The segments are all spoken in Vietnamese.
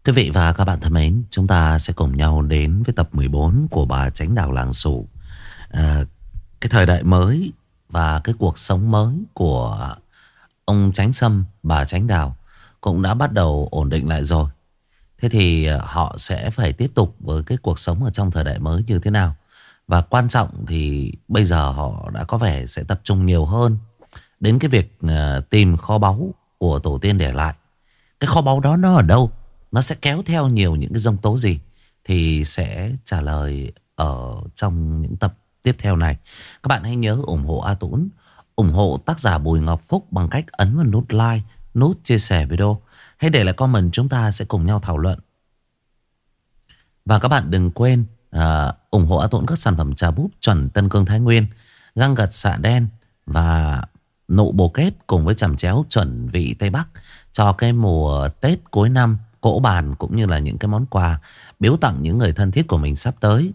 Quý vị và các bạn thân mến, chúng ta sẽ cùng nhau đến với tập 14 của bà Chánh Đào Làng Sủ. Cái thời đại mới và cái cuộc sống mới của ông Chánh Sâm, bà Chánh Đào cũng đã bắt đầu ổn định lại rồi. Thế thì họ sẽ phải tiếp tục với cái cuộc sống ở trong thời đại mới như thế nào? Và quan trọng thì bây giờ họ đã có vẻ sẽ tập trung nhiều hơn đến cái việc tìm kho báu của tổ tiên để lại. Cái kho báu đó nó ở đâu? Nó sẽ kéo theo nhiều những cái giông tố gì? Thì sẽ trả lời ở trong những tập tiếp theo này. Các bạn hãy nhớ ủng hộ A Tũng, ủng hộ tác giả Bùi Ngọc Phúc bằng cách ấn vào nút like, nút chia sẻ video. Hãy để lại comment, chúng ta sẽ cùng nhau thảo luận. Và các bạn đừng quên ủng hộ A Tũng các sản phẩm trà búp chuẩn Tân Cương Thái Nguyên, găng gật xạ đen và nụ bồ kết cùng với chẩm chéo chuẩn vị Tây Bắc cho cái mùa Tết cuối năm, cỗ bàn cũng như là những cái món quà biếu tặng những người thân thiết của mình sắp tới.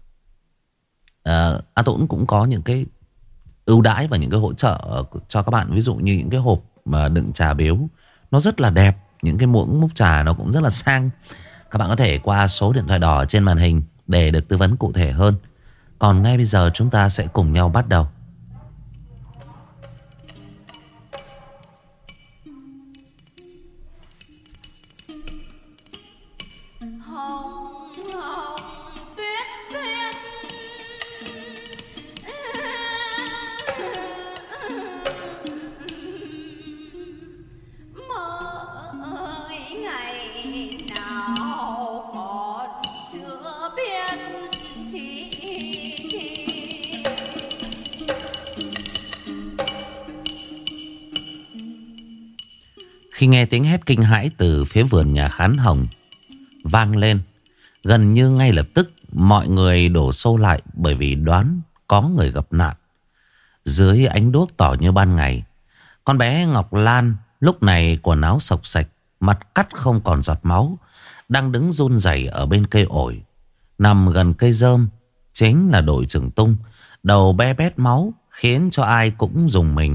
A Tũng cũng có những cái ưu đãi và những cái hỗ trợ cho các bạn. Ví dụ như những cái hộp mà đựng trà biếu nó rất là đẹp, những cái muỗng múc trà nó cũng rất là sang. Các bạn có thể qua số điện thoại đỏ trên màn hình để được tư vấn cụ thể hơn. Còn ngay bây giờ chúng ta sẽ cùng nhau bắt đầu. Khi nghe tiếng hét kinh hãi từ phía vườn nhà Khán Hồng vang lên, gần như ngay lập tức mọi người đổ xô lại, bởi vì đoán có người gặp nạn. Dưới ánh đuốc tỏ như ban ngày, con bé Ngọc Lan lúc này quần áo xộc xạch, mặt cắt không còn giọt máu, đang đứng run rẩy ở bên cây ổi. Nằm gần cây rơm chính là đội trưởng Tung, đầu be bét máu khiến cho ai cũng rùng mình.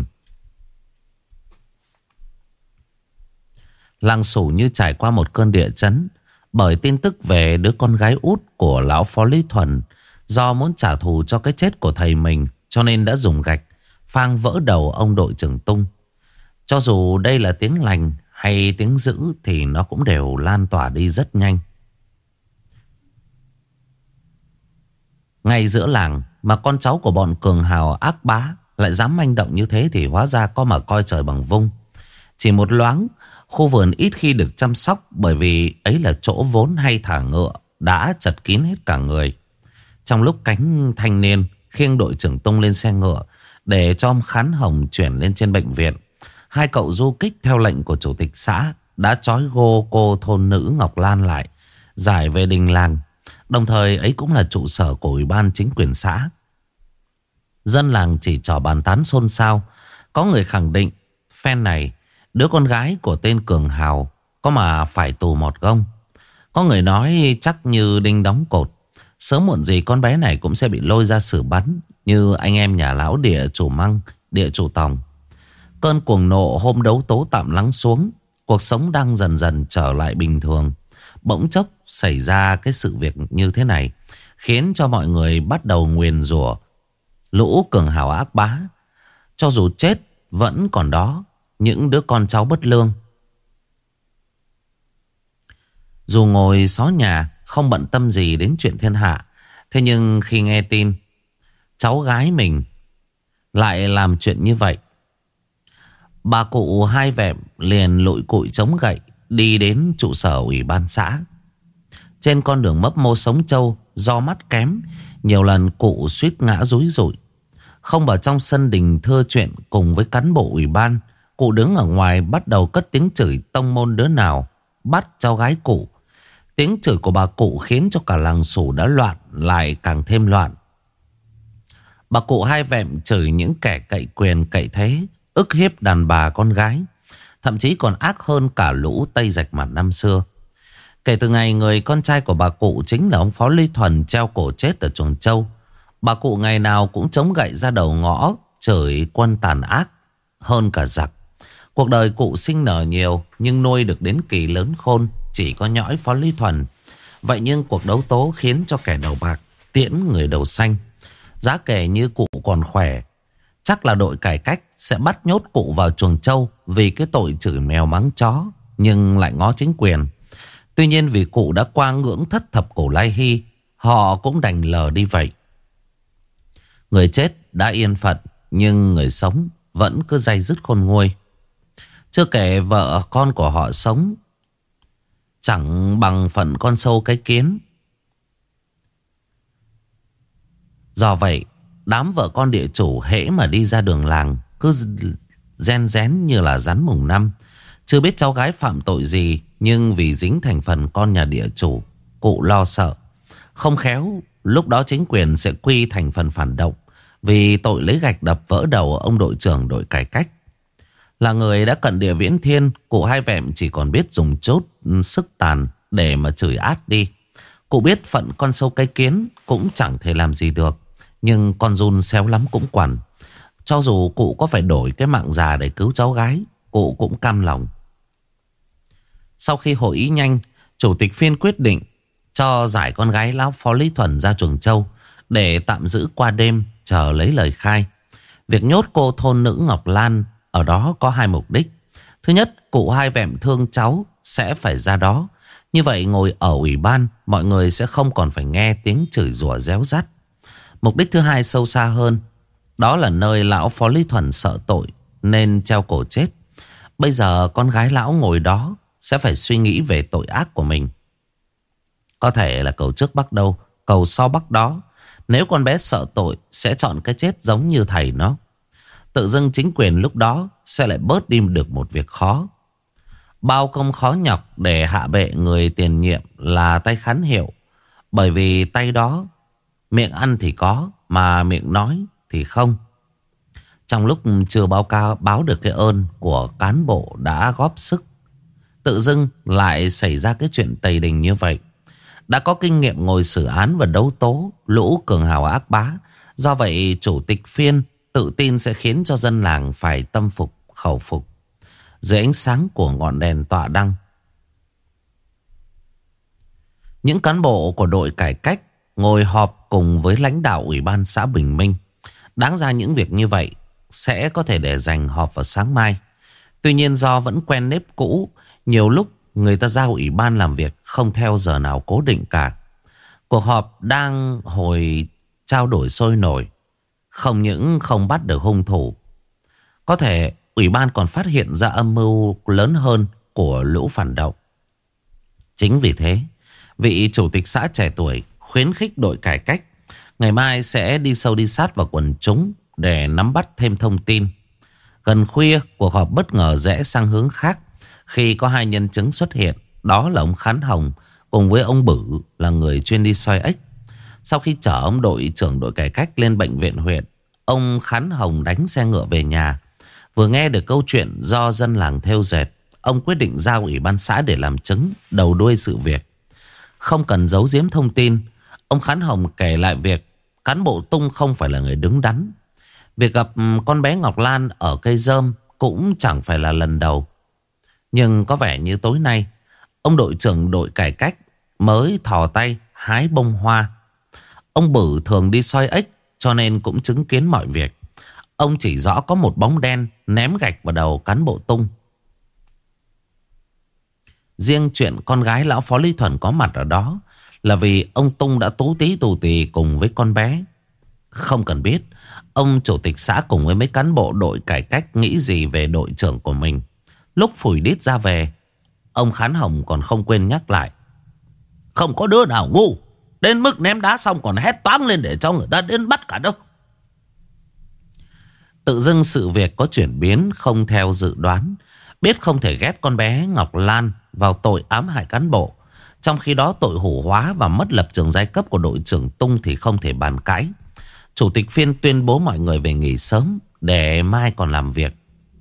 Làng Sủ như trải qua một cơn địa chấn bởi tin tức về đứa con gái út của lão Phó Lý Thuần. Do muốn trả thù cho cái chết của thầy mình, cho nên đã dùng gạch phang vỡ đầu ông đội trưởng Tung. Cho dù đây là tiếng lành hay tiếng dữ thì nó cũng đều lan tỏa đi rất nhanh. Ngay giữa làng mà con cháu của bọn cường hào ác bá lại dám manh động như thế thì hóa ra có mà coi trời bằng vung. Chỉ một loáng, khu vườn ít khi được chăm sóc, bởi vì ấy là chỗ vốn hay thả ngựa đã chật kín hết cả người. Trong lúc cánh thanh niên khiêng đội trưởng Tung lên xe ngựa để cho ông Khán Hồng chuyển lên trên bệnh viện, hai cậu du kích theo lệnh của chủ tịch xã đã trói gô cô thôn nữ Ngọc Lan lại, giải về đình làng. Đồng thời ấy cũng là trụ sở của ủy ban chính quyền xã. Dân làng chỉ trò bàn tán xôn xao. Có người khẳng định phen này đứa con gái của tên cường hào có mà phải tù một gông. Có người nói chắc như đinh đóng cột, sớm muộn gì con bé này cũng sẽ bị lôi ra xử bắn như anh em nhà lão địa chủ Măng, địa chủ Tòng. Cơn cuồng nộ hôm đấu tố tạm lắng xuống, cuộc sống đang dần dần trở lại bình thường. Bỗng chốc xảy ra cái sự việc như thế này, khiến cho mọi người bắt đầu nguyền rủa lũ cường hào ác bá. Cho dù chết vẫn còn đó những đứa con cháu bất lương. Dù ngồi xó nhà không bận tâm gì đến chuyện thiên hạ, thế nhưng khi nghe tin cháu gái mình lại làm chuyện như vậy, bà cụ Hai Vẹm liền lụi cụi chống gậy đi đến trụ sở ủy ban xã. Trên con đường mấp mô sống trâu, do mắt kém, nhiều lần cụ suýt ngã rúi rụi. Không vào trong sân đình thưa chuyện cùng với cán bộ ủy ban, cụ đứng ở ngoài bắt đầu cất tiếng chửi tông môn đứa nào bắt cháu gái cụ. Tiếng chửi của bà cụ khiến cho cả làng Sủ đã loạn lại càng thêm loạn. Bà cụ Hai Vẹm chửi những kẻ cậy quyền cậy thế, ức hiếp đàn bà con gái, thậm chí còn ác hơn cả lũ Tây Rạch Mặt năm xưa. Kể từ ngày người con trai của bà cụ chính là ông Phó Lý Thuần treo cổ chết ở Chuồng Châu, bà cụ ngày nào cũng chống gậy ra đầu ngõ chửi quân tàn ác hơn cả giặc. Cuộc đời cụ sinh nở nhiều, nhưng nuôi được đến kỳ lớn khôn chỉ có nhõi Phó Lý Thuần. Vậy nhưng cuộc đấu tố khiến cho kẻ đầu bạc tiễn người đầu xanh. Giá kể như cụ còn khỏe, chắc là đội cải cách sẽ bắt nhốt cụ vào chuồng trâu vì cái tội chửi mèo mắng chó, nhưng lại ngó chính quyền. Tuy nhiên vì cụ đã qua ngưỡng thất thập cổ lai hy, họ cũng đành lờ đi vậy. Người chết đã yên phận, nhưng người sống vẫn cứ day dứt khôn nguôi. Chưa kể vợ con của họ sống chẳng bằng phận con sâu cái kiến. Do vậy, đám vợ con địa chủ hễ mà đi ra đường làng cứ ren rén như là rắn mùng năm. Chưa biết cháu gái phạm tội gì, nhưng vì dính thành phần con nhà địa chủ, cụ lo sợ. Không khéo, lúc đó chính quyền sẽ quy thành phần phản động vì tội lấy gạch đập vỡ đầu ông đội trưởng đội cải cách. Là người đã cận địa viễn thiên, cụ Hai Vẹm chỉ còn biết dùng chốt sức tàn để mà chửi át đi. Cụ biết phận con sâu cái kiến cũng chẳng thể làm gì được, nhưng con giun xéo lắm cũng quằn. Cho dù cụ có phải đổi cái mạng già để cứu cháu gái, cụ cũng cam lòng. Sau khi hội ý nhanh, chủ tịch phiên quyết định cho giải con gái lão Phó Lý Thuần ra chuồng trâu để tạm giữ qua đêm chờ lấy lời khai. Việc nhốt cô thôn nữ Ngọc Lan ở đó có hai mục đích. Thứ nhất, cụ Hai Vẹm thương cháu sẽ phải ra đó. Như vậy ngồi ở ủy ban, mọi người sẽ không còn phải nghe tiếng chửi rủa réo rắt. Mục đích thứ hai sâu xa hơn, đó là nơi lão Phó Lý Thuần sợ tội nên treo cổ chết. Bây giờ con gái lão ngồi đó sẽ phải suy nghĩ về tội ác của mình. Có thể là cầu trước bắc đâu, cầu sau bắc đó. Nếu con bé sợ tội sẽ chọn cái chết giống như thầy nó. Tự dưng chính quyền lúc đó sẽ lại bớt đi được một việc khó. Bao công khó nhọc để hạ bệ người tiền nhiệm là tay khán hiệu. Bởi vì tay đó miệng ăn thì có, mà miệng nói thì không. Trong lúc chưa báo được cái ơn của cán bộ đã góp sức, tự dưng lại xảy ra cái chuyện tày đình như vậy. Đã có kinh nghiệm ngồi xử án và đấu tố lũ cường hào ác bá. Do vậy chủ tịch phiên tự tin sẽ khiến cho dân làng phải tâm phục khẩu phục. Dưới ánh sáng của ngọn đèn tọa đăng, những cán bộ của đội cải cách ngồi họp cùng với lãnh đạo ủy ban xã Bình Minh. Đáng ra những việc như vậy sẽ có thể để dành họp vào sáng mai. Tuy nhiên do vẫn quen nếp cũ, nhiều lúc người ta giao ủy ban làm việc không theo giờ nào cố định cả. Cuộc họp đang hồi trao đổi sôi nổi. Không những không bắt được hung thủ, có thể ủy ban còn phát hiện ra âm mưu lớn hơn của lũ phản động. Chính vì thế, vị chủ tịch xã trẻ tuổi khuyến khích đội cải cách ngày mai sẽ đi sâu đi sát vào quần chúng để nắm bắt thêm thông tin. Gần khuya, cuộc họp bất ngờ rẽ sang hướng khác khi có hai nhân chứng xuất hiện. Đó là ông Khán Hồng cùng với ông Bử là người chuyên đi soi ếch. Sau khi chở ông đội trưởng đội cải cách lên bệnh viện huyện, ông Khán Hồng đánh xe ngựa về nhà. Vừa nghe được câu chuyện do dân làng thêu dệt, ông quyết định giao ủy ban xã để làm chứng đầu đuôi sự việc. Không cần giấu giếm thông tin, ông Khán Hồng kể lại việc cán bộ Tung không phải là người đứng đắn. Việc gặp con bé Ngọc Lan ở cây rơm cũng chẳng phải là lần đầu. Nhưng có vẻ như tối nay ông đội trưởng đội cải cách mới thò tay hái bông hoa. Ông Bử thường đi soi ếch cho nên cũng chứng kiến mọi việc. Ông chỉ rõ có một bóng đen ném gạch vào đầu cán bộ Tung. Riêng chuyện con gái lão Phó Lý Thuần có mặt ở đó là vì ông Tung đã tú tí tù tì cùng với con bé. Không cần biết ông chủ tịch xã cùng với mấy cán bộ đội cải cách nghĩ gì về đội trưởng của mình. Lúc phủi đít ra về, ông Khán Hồng còn không quên nhắc lại: không có đứa nào ngu đến mức ném đá xong còn hét toáng lên để cho người ta đến bắt cả đâu. Tự dưng sự việc có chuyển biến không theo dự đoán. Biết không thể ghép con bé Ngọc Lan vào tội ám hại cán bộ, trong khi đó tội hủ hóa và mất lập trường giai cấp của đội trưởng Tung thì không thể bàn cãi. Chủ tịch phiên tuyên bố mọi người về nghỉ sớm để mai còn làm việc.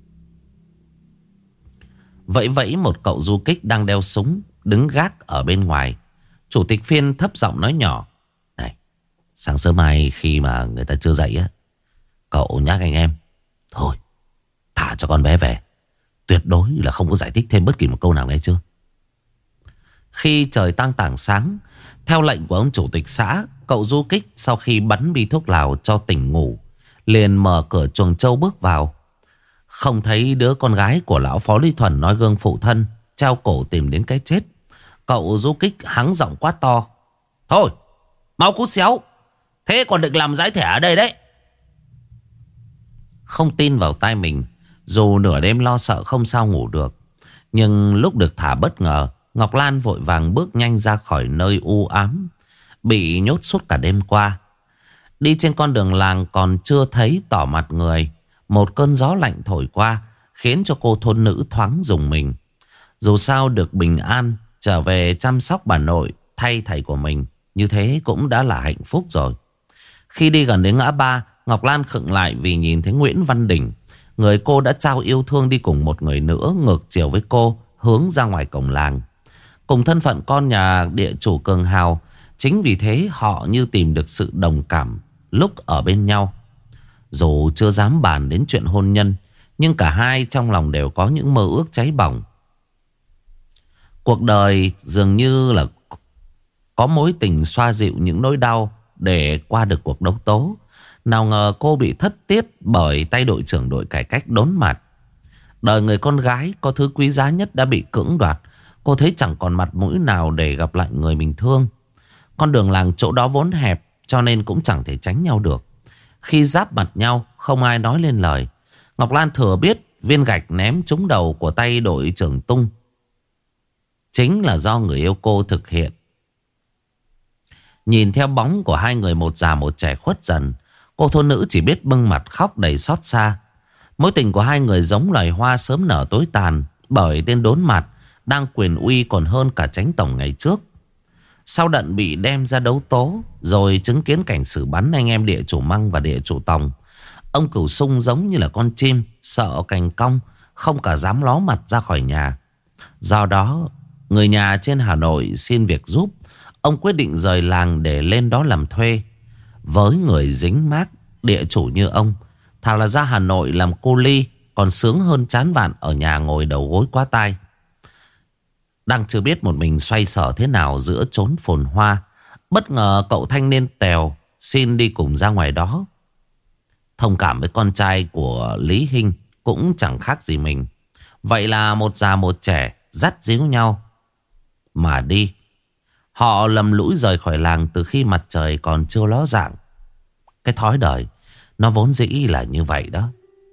Vẫy một cậu du kích đang đeo súng đứng gác ở bên ngoài. Chủ tịch phiên thấp giọng nói nhỏ: này, sáng sớm mai khi mà người ta chưa dậy á, cậu nhắc anh em thôi thả cho con bé về. Tuyệt đối là không có giải thích thêm bất kỳ một câu nào nghe chưa. Khi trời tang tảng sáng, theo lệnh của ông chủ tịch xã, cậu du kích sau khi bắn bi thuốc lào cho tỉnh ngủ, liền mở cửa chuồng trâu bước vào. Không thấy đứa con gái của lão Phó Lý Thuần nói gương phụ thân, treo cổ tìm đến cái chết. Cậu du kích hắng giọng quát to: thôi, mau cút xéo, thế còn định làm giải thẻ ở đây đấy. Không tin vào tai mình, dù nửa đêm lo sợ không sao ngủ được, nhưng lúc được thả bất ngờ, Ngọc Lan vội vàng bước nhanh ra khỏi nơi u ám bị nhốt suốt cả đêm qua. Đi trên con đường làng còn chưa thấy tỏ mặt người, một cơn gió lạnh thổi qua khiến cho cô thôn nữ thoáng rùng mình. Dù sao được bình an trở về chăm sóc bà nội thay thầy của mình, như thế cũng đã là hạnh phúc rồi. Khi đi gần đến ngã ba, Ngọc Lan khựng lại vì nhìn thấy Nguyễn Văn Đình, người cô đã trao yêu thương, đi cùng một người nữa ngược chiều với cô, hướng ra ngoài cổng làng. Cùng thân phận con nhà địa chủ cường hào, chính vì thế họ như tìm được sự đồng cảm lúc ở bên nhau. Dù chưa dám bàn đến chuyện hôn nhân, nhưng cả hai trong lòng đều có những mơ ước cháy bỏng. Cuộc đời dường như là có mối tình xoa dịu những nỗi đau để qua được cuộc đấu tố. Nào ngờ cô bị thất tiết bởi tay đội trưởng đội cải cách đốn mặt. Đời người con gái có thứ quý giá nhất đã bị cưỡng đoạt. Cô thấy chẳng còn mặt mũi nào để gặp lại người mình thương. Con đường làng chỗ đó vốn hẹp, cho nên cũng chẳng thể tránh nhau được. Khi giáp mặt nhau, không ai nói lên lời. Ngọc Lan thừa biết viên gạch ném trúng đầu của tay đội trưởng Tung chính là do người yêu cô thực hiện. Nhìn theo bóng của hai người một già một trẻ khuất dần, cô thôn nữ chỉ biết bưng mặt khóc đầy xót xa. Mối tình của hai người giống loài hoa sớm nở tối tàn, bởi tên đốn mặt đang quyền uy còn hơn cả chánh tổng ngày trước. Sau đận bị đem ra đấu tố, rồi chứng kiến cảnh xử bắn anh em địa chủ Măng và địa chủ Tòng, ông Cửu Sung giống như là con chim sợ cành cong, không cả dám ló mặt ra khỏi nhà. Do đó, người nhà trên Hà Nội xin việc giúp, ông quyết định rời làng để lên đó làm thuê. Với người dính mác địa chủ như ông, thà là ra Hà Nội làm cô ly còn sướng hơn chán vạn ở nhà ngồi đầu gối quá tai. Đang chưa biết một mình xoay sở thế nào giữa chốn phồn hoa, bất ngờ cậu thanh niên Tèo xin đi cùng ra ngoài đó. Thông cảm với con trai của Lý Hinh cũng chẳng khác gì mình. Vậy là một già một trẻ dắt díu nhau mà đi. Họ lầm lũi rời khỏi làng từ khi mặt trời còn chưa ló dạng. Cái thói đời nó vốn dĩ là như vậy đó.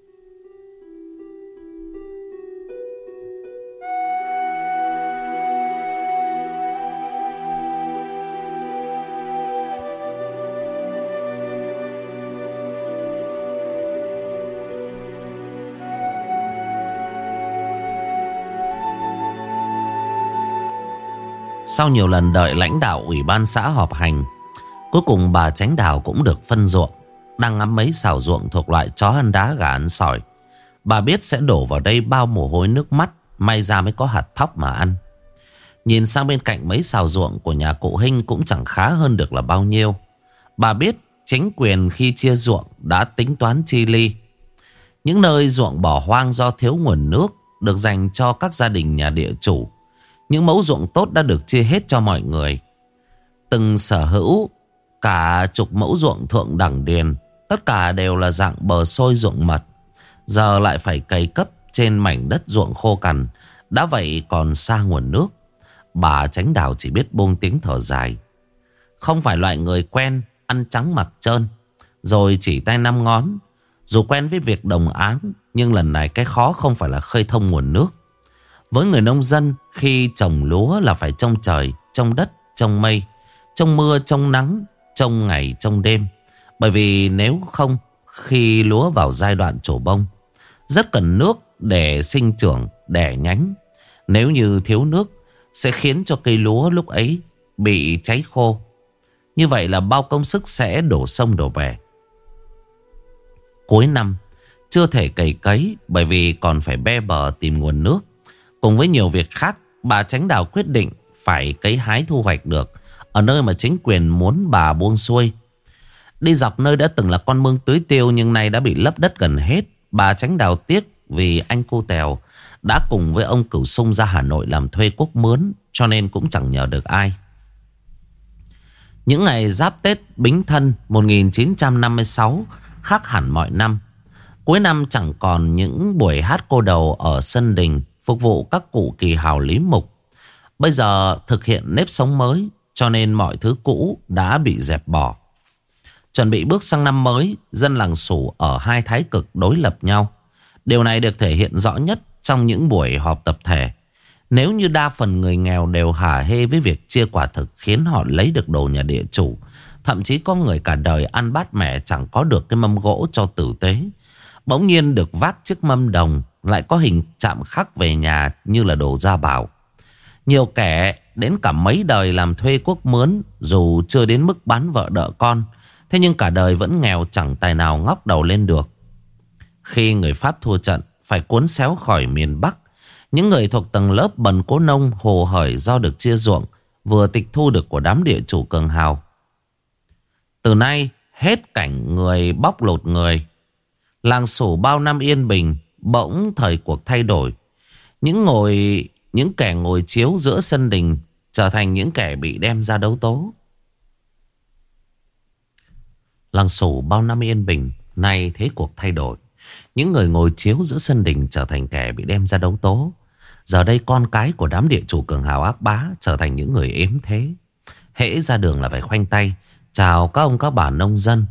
Sau nhiều lần đợi lãnh đạo ủy ban xã họp hành, cuối cùng bà Chánh Đào cũng được phân ruộng. Đang ngắm mấy xào ruộng thuộc loại chó ăn đá gà ăn sỏi. Bà biết sẽ đổ vào đây bao mồ hôi nước mắt, may ra mới có hạt thóc mà ăn. Nhìn sang bên cạnh mấy xào ruộng của nhà cụ Hinh cũng chẳng khá hơn được là bao nhiêu. Bà biết chính quyền khi chia ruộng đã tính toán chi ly. Những nơi ruộng bỏ hoang do thiếu nguồn nước được dành cho các gia đình nhà địa chủ. Những mẫu ruộng tốt đã được chia hết cho mọi người. Từng sở hữu cả chục mẫu ruộng thượng đẳng điền, tất cả đều là dạng bờ xôi ruộng mật. Giờ lại phải cày cấp trên mảnh đất ruộng khô cằn, đã vậy còn xa nguồn nước. Bà Chánh Đào chỉ biết buông tiếng thở dài. Không phải loại người quen ăn trắng mặt trơn rồi chỉ tay năm ngón. Dù quen với việc đồng áng, nhưng lần này cái khó không phải là khơi thông nguồn nước. Với người nông dân, khi trồng lúa là phải trông trời, trông đất, trông mây, trông mưa, trông nắng, trông ngày, trông đêm. Bởi vì nếu không, khi lúa vào giai đoạn trổ bông, rất cần nước để sinh trưởng, đẻ nhánh. Nếu như thiếu nước, sẽ khiến cho cây lúa lúc ấy bị cháy khô. Như vậy là bao công sức sẽ đổ sông đổ bể. Cuối năm, chưa thể cày cấy bởi vì còn phải be bờ tìm nguồn nước. Cùng với nhiều việc khác, bà Chánh Đào quyết định phải cấy hái thu hoạch được ở nơi mà chính quyền muốn bà buông xuôi. Đi dọc nơi đã từng là con mương tưới tiêu nhưng nay đã bị lấp đất gần hết. Bà Chánh Đào tiếc vì anh cô Tèo đã cùng với ông Cửu Sung ra Hà Nội làm thuê cuốc mướn cho nên cũng chẳng nhờ được ai. Những ngày giáp Tết Bính Thân 1956 khác hẳn mọi năm. Cuối năm chẳng còn những buổi hát cô đầu ở sân đình phục vụ các cụ kỳ hào lý mục. Bây giờ thực hiện nếp sống mới, cho nên mọi thứ cũ đã bị dẹp bỏ. Chuẩn bị bước sang năm mới, dân làng Sủ ở hai thái cực đối lập nhau. Điều này được thể hiện rõ nhất trong những buổi họp tập thể. Nếu như đa phần người nghèo đều hả hê với việc chia quả thực khiến họ lấy được đồ nhà địa chủ, thậm chí có người cả đời ăn bát mẻ chẳng có được cái mâm gỗ cho tử tế, bỗng nhiên được vác chiếc mâm đồng lại có hình chạm khắc về nhà như là đồ gia bảo. Nhiều kẻ đến cả mấy đời làm thuê quốc mướn, dù chưa đến mức bán vợ đợ con, thế nhưng cả đời vẫn nghèo chẳng tài nào ngóc đầu lên được. Khi người Pháp thua trận phải cuốn xéo khỏi miền Bắc, những người thuộc tầng lớp bần cố nông hồ hởi do được chia ruộng, vừa tịch thu được của đám địa chủ cường hào. Từ nay hết cảnh người bóc lột người. Làng Sủ bao năm yên bình, bỗng thời cuộc thay đổi. Những kẻ ngồi chiếu giữa sân đình trở thành những kẻ bị đem ra đấu tố. Làng Sủ bao năm yên bình, nay thế cuộc thay đổi. Những người ngồi chiếu giữa sân đình trở thành kẻ bị đem ra đấu tố. Giờ đây con cái của đám địa chủ cường hào ác bá trở thành những người ếm thế. Hễ ra đường là phải khoanh tay chào các ông các bà nông dân.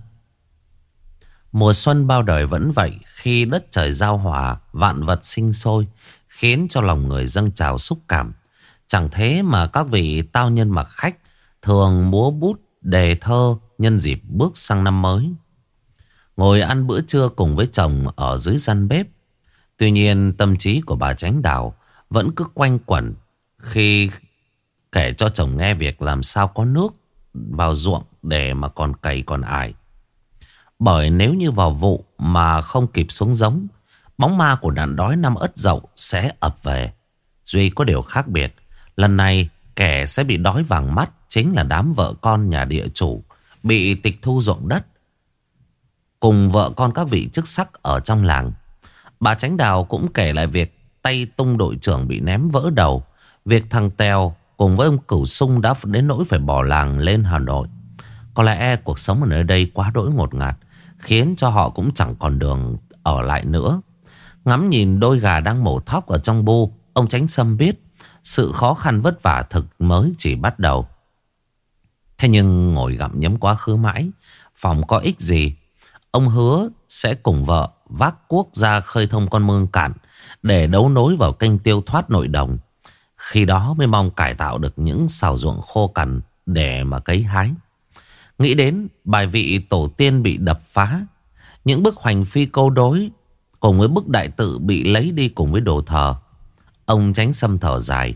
Mùa xuân bao đời vẫn vậy, khi đất trời giao hòa, vạn vật sinh sôi, khiến cho lòng người dâng trào xúc cảm. Chẳng thế mà các vị tao nhân mặc khách thường múa bút đề thơ nhân dịp bước sang năm mới. Ngồi ăn bữa trưa cùng với chồng ở dưới gian bếp. Tuy nhiên tâm trí của bà Chánh Đào vẫn cứ quanh quẩn khi kể cho chồng nghe việc làm sao có nước vào ruộng để mà còn cày còn ải. Bởi nếu như vào vụ mà không kịp xuống giống, bóng ma của nạn đói năm Ất Dậu sẽ ập về. Duy có điều khác biệt, lần này kẻ sẽ bị đói vàng mắt chính là đám vợ con nhà địa chủ bị tịch thu ruộng đất, cùng vợ con các vị chức sắc ở trong làng. Bà Chánh Đào cũng kể lại việc tay tung đội trưởng bị ném vỡ đầu, việc thằng Tèo cùng với ông Cửu Sung đã đến nỗi phải bỏ làng lên Hà Nội. Có lẽ cuộc sống ở nơi đây quá đỗi ngột ngạt, khiến cho họ cũng chẳng còn đường ở lại nữa. Ngắm nhìn đôi gà đang mổ thóc ở trong bu, ông Chánh Sâm biết sự khó khăn vất vả thực mới chỉ bắt đầu. Thế nhưng ngồi gặm nhấm quá khứ mãi, phòng có ích gì. Ông hứa sẽ cùng vợ vác cuốc ra khơi thông con mương cạn để đấu nối vào kênh tiêu thoát nội đồng. Khi đó mới mong cải tạo được những sào ruộng khô cằn để mà cấy hái. Nghĩ đến bài vị tổ tiên bị đập phá, những bức hoành phi câu đối cùng với bức đại tự bị lấy đi cùng với đồ thờ, ông Chánh Sâm thở dài.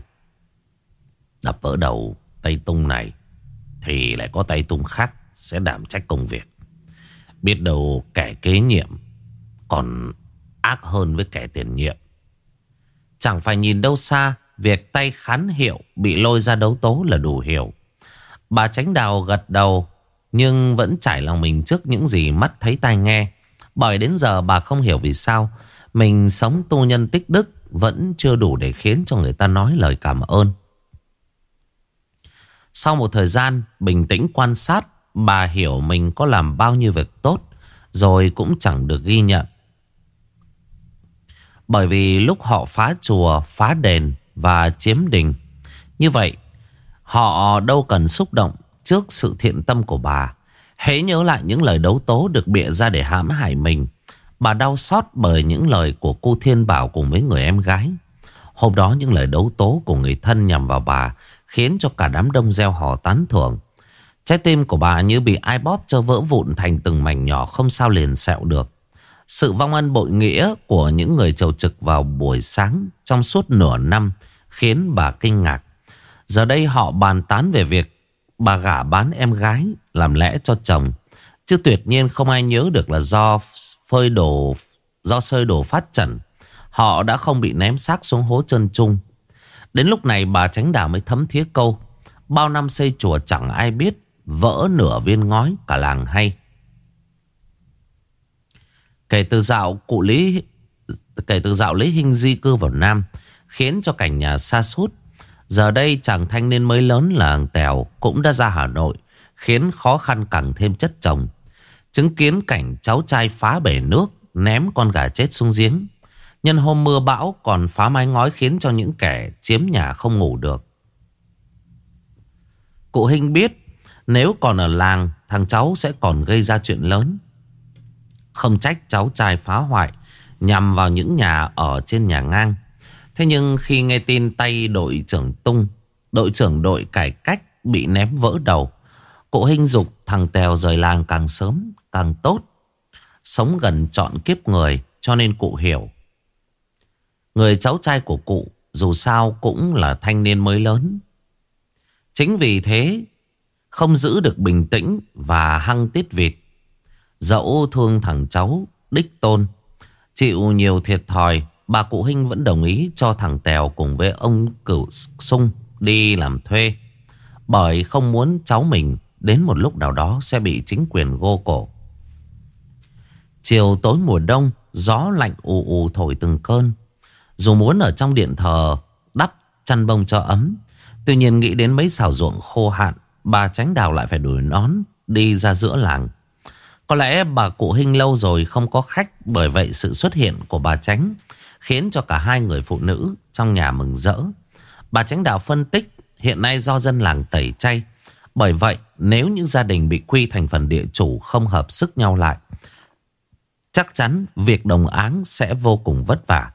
Đập vỡ đầu tay tung này thì lại có tay tung khác sẽ đảm trách công việc. Biết đâu kẻ kế nhiệm còn ác hơn với kẻ tiền nhiệm. Chẳng phải nhìn đâu xa, việc tay Khán Hiệu bị lôi ra đấu tố là đủ hiểu. Bà Chánh Đào gật đầu, nhưng vẫn trải lòng mình trước những gì mắt thấy tai nghe. Bởi đến giờ bà không hiểu vì sao mình sống tu nhân tích đức vẫn chưa đủ để khiến cho người ta nói lời cảm ơn. Sau một thời gian bình tĩnh quan sát, bà hiểu mình có làm bao nhiêu việc tốt rồi cũng chẳng được ghi nhận. Bởi vì lúc họ phá chùa, phá đền và chiếm đình, như vậy họ đâu cần xúc động trước sự thiện tâm của bà. Hễ nhớ lại những lời đấu tố được bịa ra để hãm hại mình, bà đau xót bởi những lời của cô Thiên Bảo cùng với người em gái. Hôm đó những lời đấu tố của người thân nhằm vào bà khiến cho cả đám đông reo hò tán thưởng. Trái tim của bà như bị ai bóp cho vỡ vụn thành từng mảnh nhỏ không sao liền xẹo được. Sự vong ân bội nghĩa của những người chầu trực vào buổi sáng trong suốt nửa năm khiến bà kinh ngạc. Giờ đây họ bàn tán về việc bà gả bán em gái làm lẽ cho chồng, chứ tuyệt nhiên không ai nhớ được là do sơi đồ phát trần, họ đã không bị ném xác xuống hố trơn trung. Đến lúc này bà Chánh Đào mới thấm thía câu: bao năm xây chùa chẳng ai biết, vỡ nửa viên ngói cả làng hay. Kể từ dạo Lý Hinh di cư vào Nam, khiến cho cảnh nhà sa sút, Giờ đây chàng thanh niên mới lớn là thằng Tèo cũng đã ra Hà Nội, khiến khó khăn càng thêm chất chồng. Chứng kiến cảnh cháu trai phá bể nước, ném con gà chết xuống giếng. Nhân hôm mưa bão còn phá mái ngói, khiến cho những kẻ chiếm nhà không ngủ được. Cụ Hinh biết nếu còn ở làng, thằng cháu sẽ còn gây ra chuyện lớn. Không trách cháu trai phá hoại nhằm vào những nhà ở trên nhà ngang. Thế nhưng khi nghe tin tay đội trưởng Tung, đội trưởng đội cải cách, bị ném vỡ đầu, cụ Hinh giục thằng Tèo rời làng càng sớm càng tốt. Sống gần trọn kiếp người, cho nên cụ hiểu. Người cháu trai của cụ dù sao cũng là thanh niên mới lớn. Chính vì thế không giữ được bình tĩnh và hăng tiết vịt. Dẫu thương thằng cháu đích tôn, chịu nhiều thiệt thòi, bà cụ Hinh vẫn đồng ý cho thằng Tèo cùng với ông Cửu Sung đi làm thuê. Bởi không muốn cháu mình đến một lúc nào đó sẽ bị chính quyền gô cổ. Chiều tối mùa đông, gió lạnh ù ù thổi từng cơn. Dù muốn ở trong điện thờ đắp chăn bông cho ấm, tuy nhiên nghĩ đến mấy xào ruộng khô hạn, bà Chánh Đào lại phải đuổi nón đi ra giữa làng. Có lẽ bà cụ Hinh lâu rồi không có khách, bởi vậy sự xuất hiện của bà Chánh khiến cho cả hai người phụ nữ trong nhà mừng rỡ. Bà Chánh Đào phân tích hiện nay do dân làng tẩy chay, bởi vậy nếu những gia đình bị quy thành phần địa chủ không hợp sức nhau lại, chắc chắn việc đồng áng sẽ vô cùng vất vả.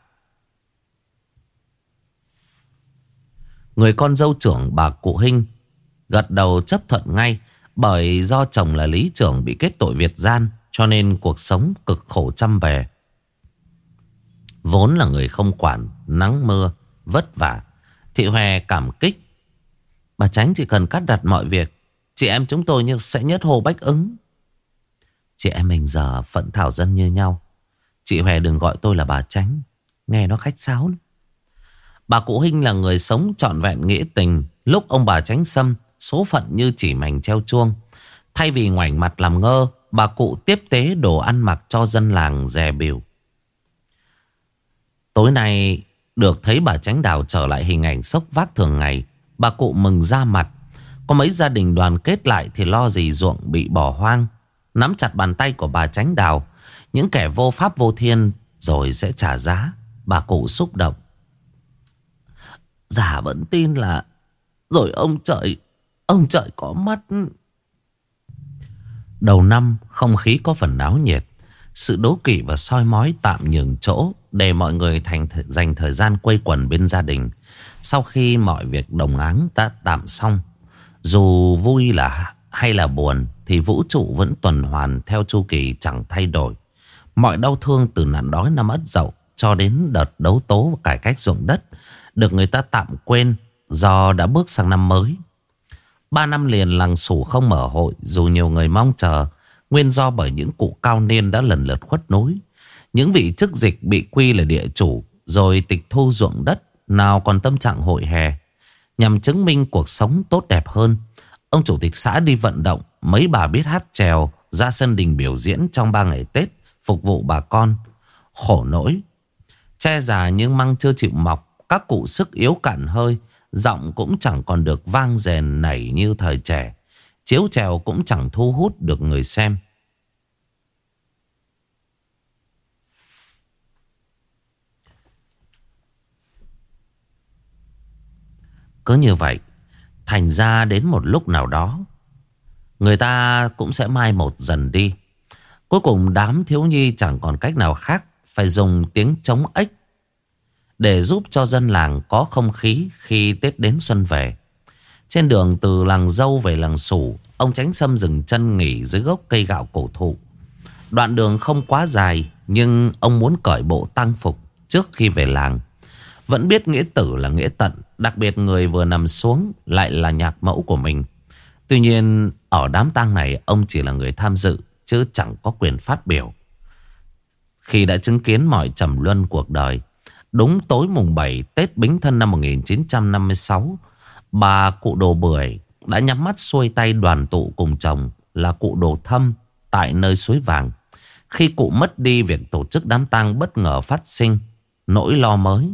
Người con dâu trưởng bà cụ Hinh gật đầu chấp thuận ngay. Bởi do chồng là lý trưởng bị kết tội Việt gian, cho nên cuộc sống cực khổ trăm bề. Vốn là người không quản nắng mưa vất vả, thị Hòe cảm kích. Bà Chánh chỉ cần cắt đặt mọi việc, chị em chúng tôi sẽ nhất hồ bách ứng. Chị em mình giờ phận thảo dân như nhau. Chị Hòe đừng gọi tôi là bà Chánh, nghe nó khách sáo lắm. Bà cụ Hinh là người sống trọn vẹn nghĩa tình. Lúc ông bà Chánh Sâm số phận như chỉ mảnh treo chuông, thay vì ngoảnh mặt làm ngơ, bà cụ tiếp tế đồ ăn mặc cho dân làng dè bỉu. Tối nay được thấy bà Chánh Đào trở lại hình ảnh xốc vác thường ngày, bà cụ mừng ra mặt. Có mấy gia đình đoàn kết lại thì lo gì ruộng bị bỏ hoang. Nắm chặt bàn tay của bà Chánh Đào, những kẻ vô pháp vô thiên rồi sẽ trả giá. Bà cụ xúc động. Giả vẫn tin là rồi ông trời có mắt. Đầu năm không khí có phần náo nhiệt. Sự đố kỵ và soi mói tạm nhường chỗ để mọi người dành thời gian quây quần bên gia đình. Sau khi mọi việc đồng áng đã tạm xong, dù vui hay là buồn thì vũ trụ vẫn tuần hoàn theo chu kỳ chẳng thay đổi. Mọi đau thương từ nạn đói năm Ất Dậu cho đến đợt đấu tố và cải cách ruộng đất được người ta tạm quên do đã bước sang năm mới. 3 năm liền làng Sủ không mở hội, dù nhiều người mong chờ, nguyên do bởi những cụ cao niên đã lần lượt khuất núi. Những vị chức dịch bị quy là địa chủ rồi tịch thu ruộng đất, nào còn tâm trạng hội hè. Nhằm chứng minh cuộc sống tốt đẹp hơn, ông chủ tịch xã đi vận động mấy bà biết hát chèo ra sân đình biểu diễn trong 3 ngày Tết phục vụ bà con. Khổ nỗi, tre già nhưng măng chưa chịu mọc, các cụ sức yếu cạn hơi, giọng cũng chẳng còn được vang rền nảy như thời trẻ. Chiếu chèo cũng chẳng thu hút được người xem. Cứ như vậy, thành ra đến một lúc nào đó, người ta cũng sẽ mai một dần đi. Cuối cùng đám thiếu nhi chẳng còn cách nào khác, phải dùng tiếng trống ếch để giúp cho dân làng có không khí khi Tết đến xuân về. Trên đường từ làng Dâu về làng Sủ, ông Chánh Sâm dừng chân nghỉ dưới gốc cây gạo cổ thụ. Đoạn đường không quá dài, nhưng ông muốn cởi bộ tang phục trước khi về làng. Vẫn biết nghĩa tử là nghĩa tận, đặc biệt người vừa nằm xuống lại là nhạc mẫu của mình. Tuy nhiên ở đám tang này ông chỉ là người tham dự, chứ chẳng có quyền phát biểu. Khi đã chứng kiến mọi trầm luân cuộc đời, đúng tối mùng 7 Tết Bính Thân năm 1956, bà cụ Đồ Bưởi đã nhắm mắt xuôi tay đoàn tụ cùng chồng là cụ Đồ Thâm tại nơi suối vàng. Khi cụ mất đi, việc tổ chức đám tang bất ngờ phát sinh nỗi lo mới.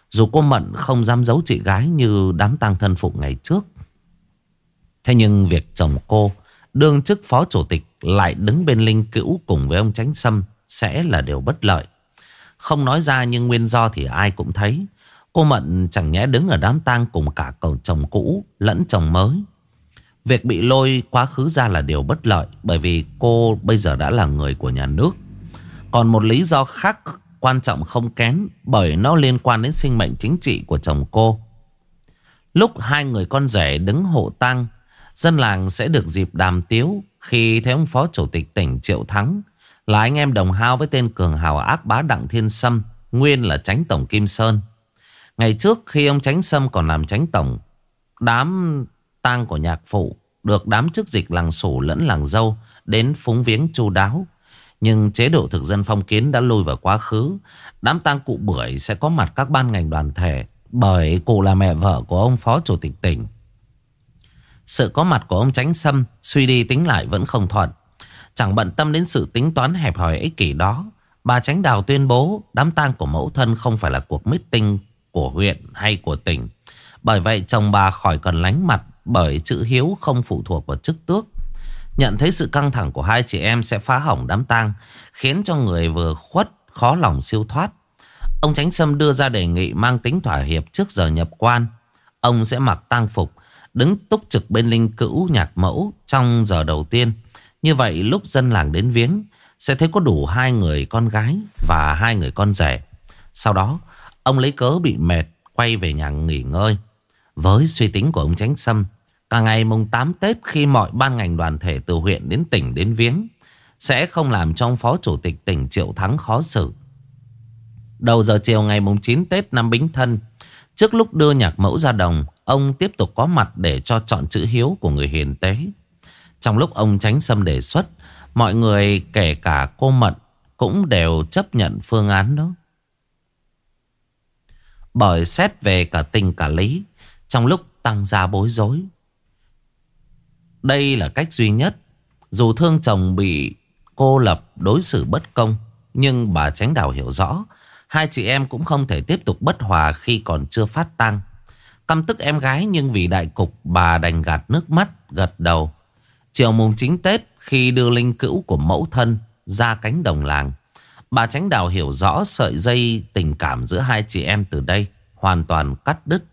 Dù cô Mận không dám giấu chị gái như đám tang thân phụ ngày trước, thế nhưng việc chồng cô đương chức phó chủ tịch lại đứng bên linh cữu cùng với ông Chánh Sâm sẽ là điều bất lợi. Không nói ra nhưng nguyên do thì ai cũng thấy. Cô Mận chẳng nhẽ đứng ở đám tang cùng cả cậu chồng cũ lẫn chồng mới. Việc bị lôi quá khứ ra là điều bất lợi, bởi vì cô bây giờ đã là người của nhà nước. Còn một lý do khác quan trọng không kém, bởi nó liên quan đến sinh mệnh chính trị của chồng cô. Lúc hai người con rể đứng hộ tang, dân làng sẽ được dịp đàm tiếu khi thấy ông phó chủ tịch tỉnh Triệu Thắng là anh em đồng hao với tên cường hào ác bá Đặng Thiên Sâm, nguyên là Chánh Tổng Kim Sơn. Ngày trước khi ông Chánh Sâm còn làm Chánh Tổng, đám tang của nhạc phụ được đám chức dịch làng Sủ lẫn làng Dâu đến phúng viếng chu đáo. Nhưng chế độ thực dân phong kiến đã lùi vào quá khứ. Đám tang cụ Bưởi sẽ có mặt các ban ngành đoàn thể, bởi cụ là mẹ vợ của ông phó chủ tịch tỉnh. Sự có mặt của ông Chánh Sâm suy đi tính lại vẫn không thuận. Chẳng bận tâm đến sự tính toán hẹp hòi ích kỷ đó, bà Chánh Đào tuyên bố đám tang của mẫu thân không phải là cuộc meeting của huyện hay của tỉnh. Bởi vậy chồng bà khỏi cần lánh mặt, bởi chữ hiếu không phụ thuộc vào chức tước. Nhận thấy sự căng thẳng của hai chị em sẽ phá hỏng đám tang, khiến cho người vừa khuất khó lòng siêu thoát, ông Chánh Sâm đưa ra đề nghị mang tính thỏa hiệp trước giờ nhập quan. Ông sẽ mặc tang phục, đứng túc trực bên linh cữu nhạc mẫu trong giờ đầu tiên. Như vậy lúc dân làng đến viếng sẽ thấy có đủ hai người con gái và hai người con rể. Sau đó ông lấy cớ bị mệt quay về nhà nghỉ ngơi. Với suy tính của ông Chánh Sâm, cả ngày mùng 8 Tết khi mọi ban ngành đoàn thể từ huyện đến tỉnh đến viếng sẽ không làm cho ông phó chủ tịch tỉnh Triệu Thắng khó xử. Đầu giờ chiều ngày mùng 9 Tết năm Bính Thân, trước lúc đưa nhạc mẫu ra đồng, ông tiếp tục có mặt để cho chọn chữ hiếu của người hiền tế. Trong lúc ông Chánh Sâm đề xuất, mọi người kể cả cô Mận cũng đều chấp nhận phương án đó. Bởi xét về cả tình cả lý, trong lúc tăng gia bối rối, đây là cách duy nhất. Dù thương chồng bị cô lập đối xử bất công, nhưng bà Chánh Đào hiểu rõ hai chị em cũng không thể tiếp tục bất hòa khi còn chưa phát tang. Căm tức em gái nhưng vì đại cục, bà đành gạt nước mắt gật đầu. Chiều mùng 9 Tết khi đưa linh cữu của mẫu thân ra cánh đồng làng, bà Chánh Đào hiểu rõ sợi dây tình cảm giữa hai chị em từ đây hoàn toàn cắt đứt.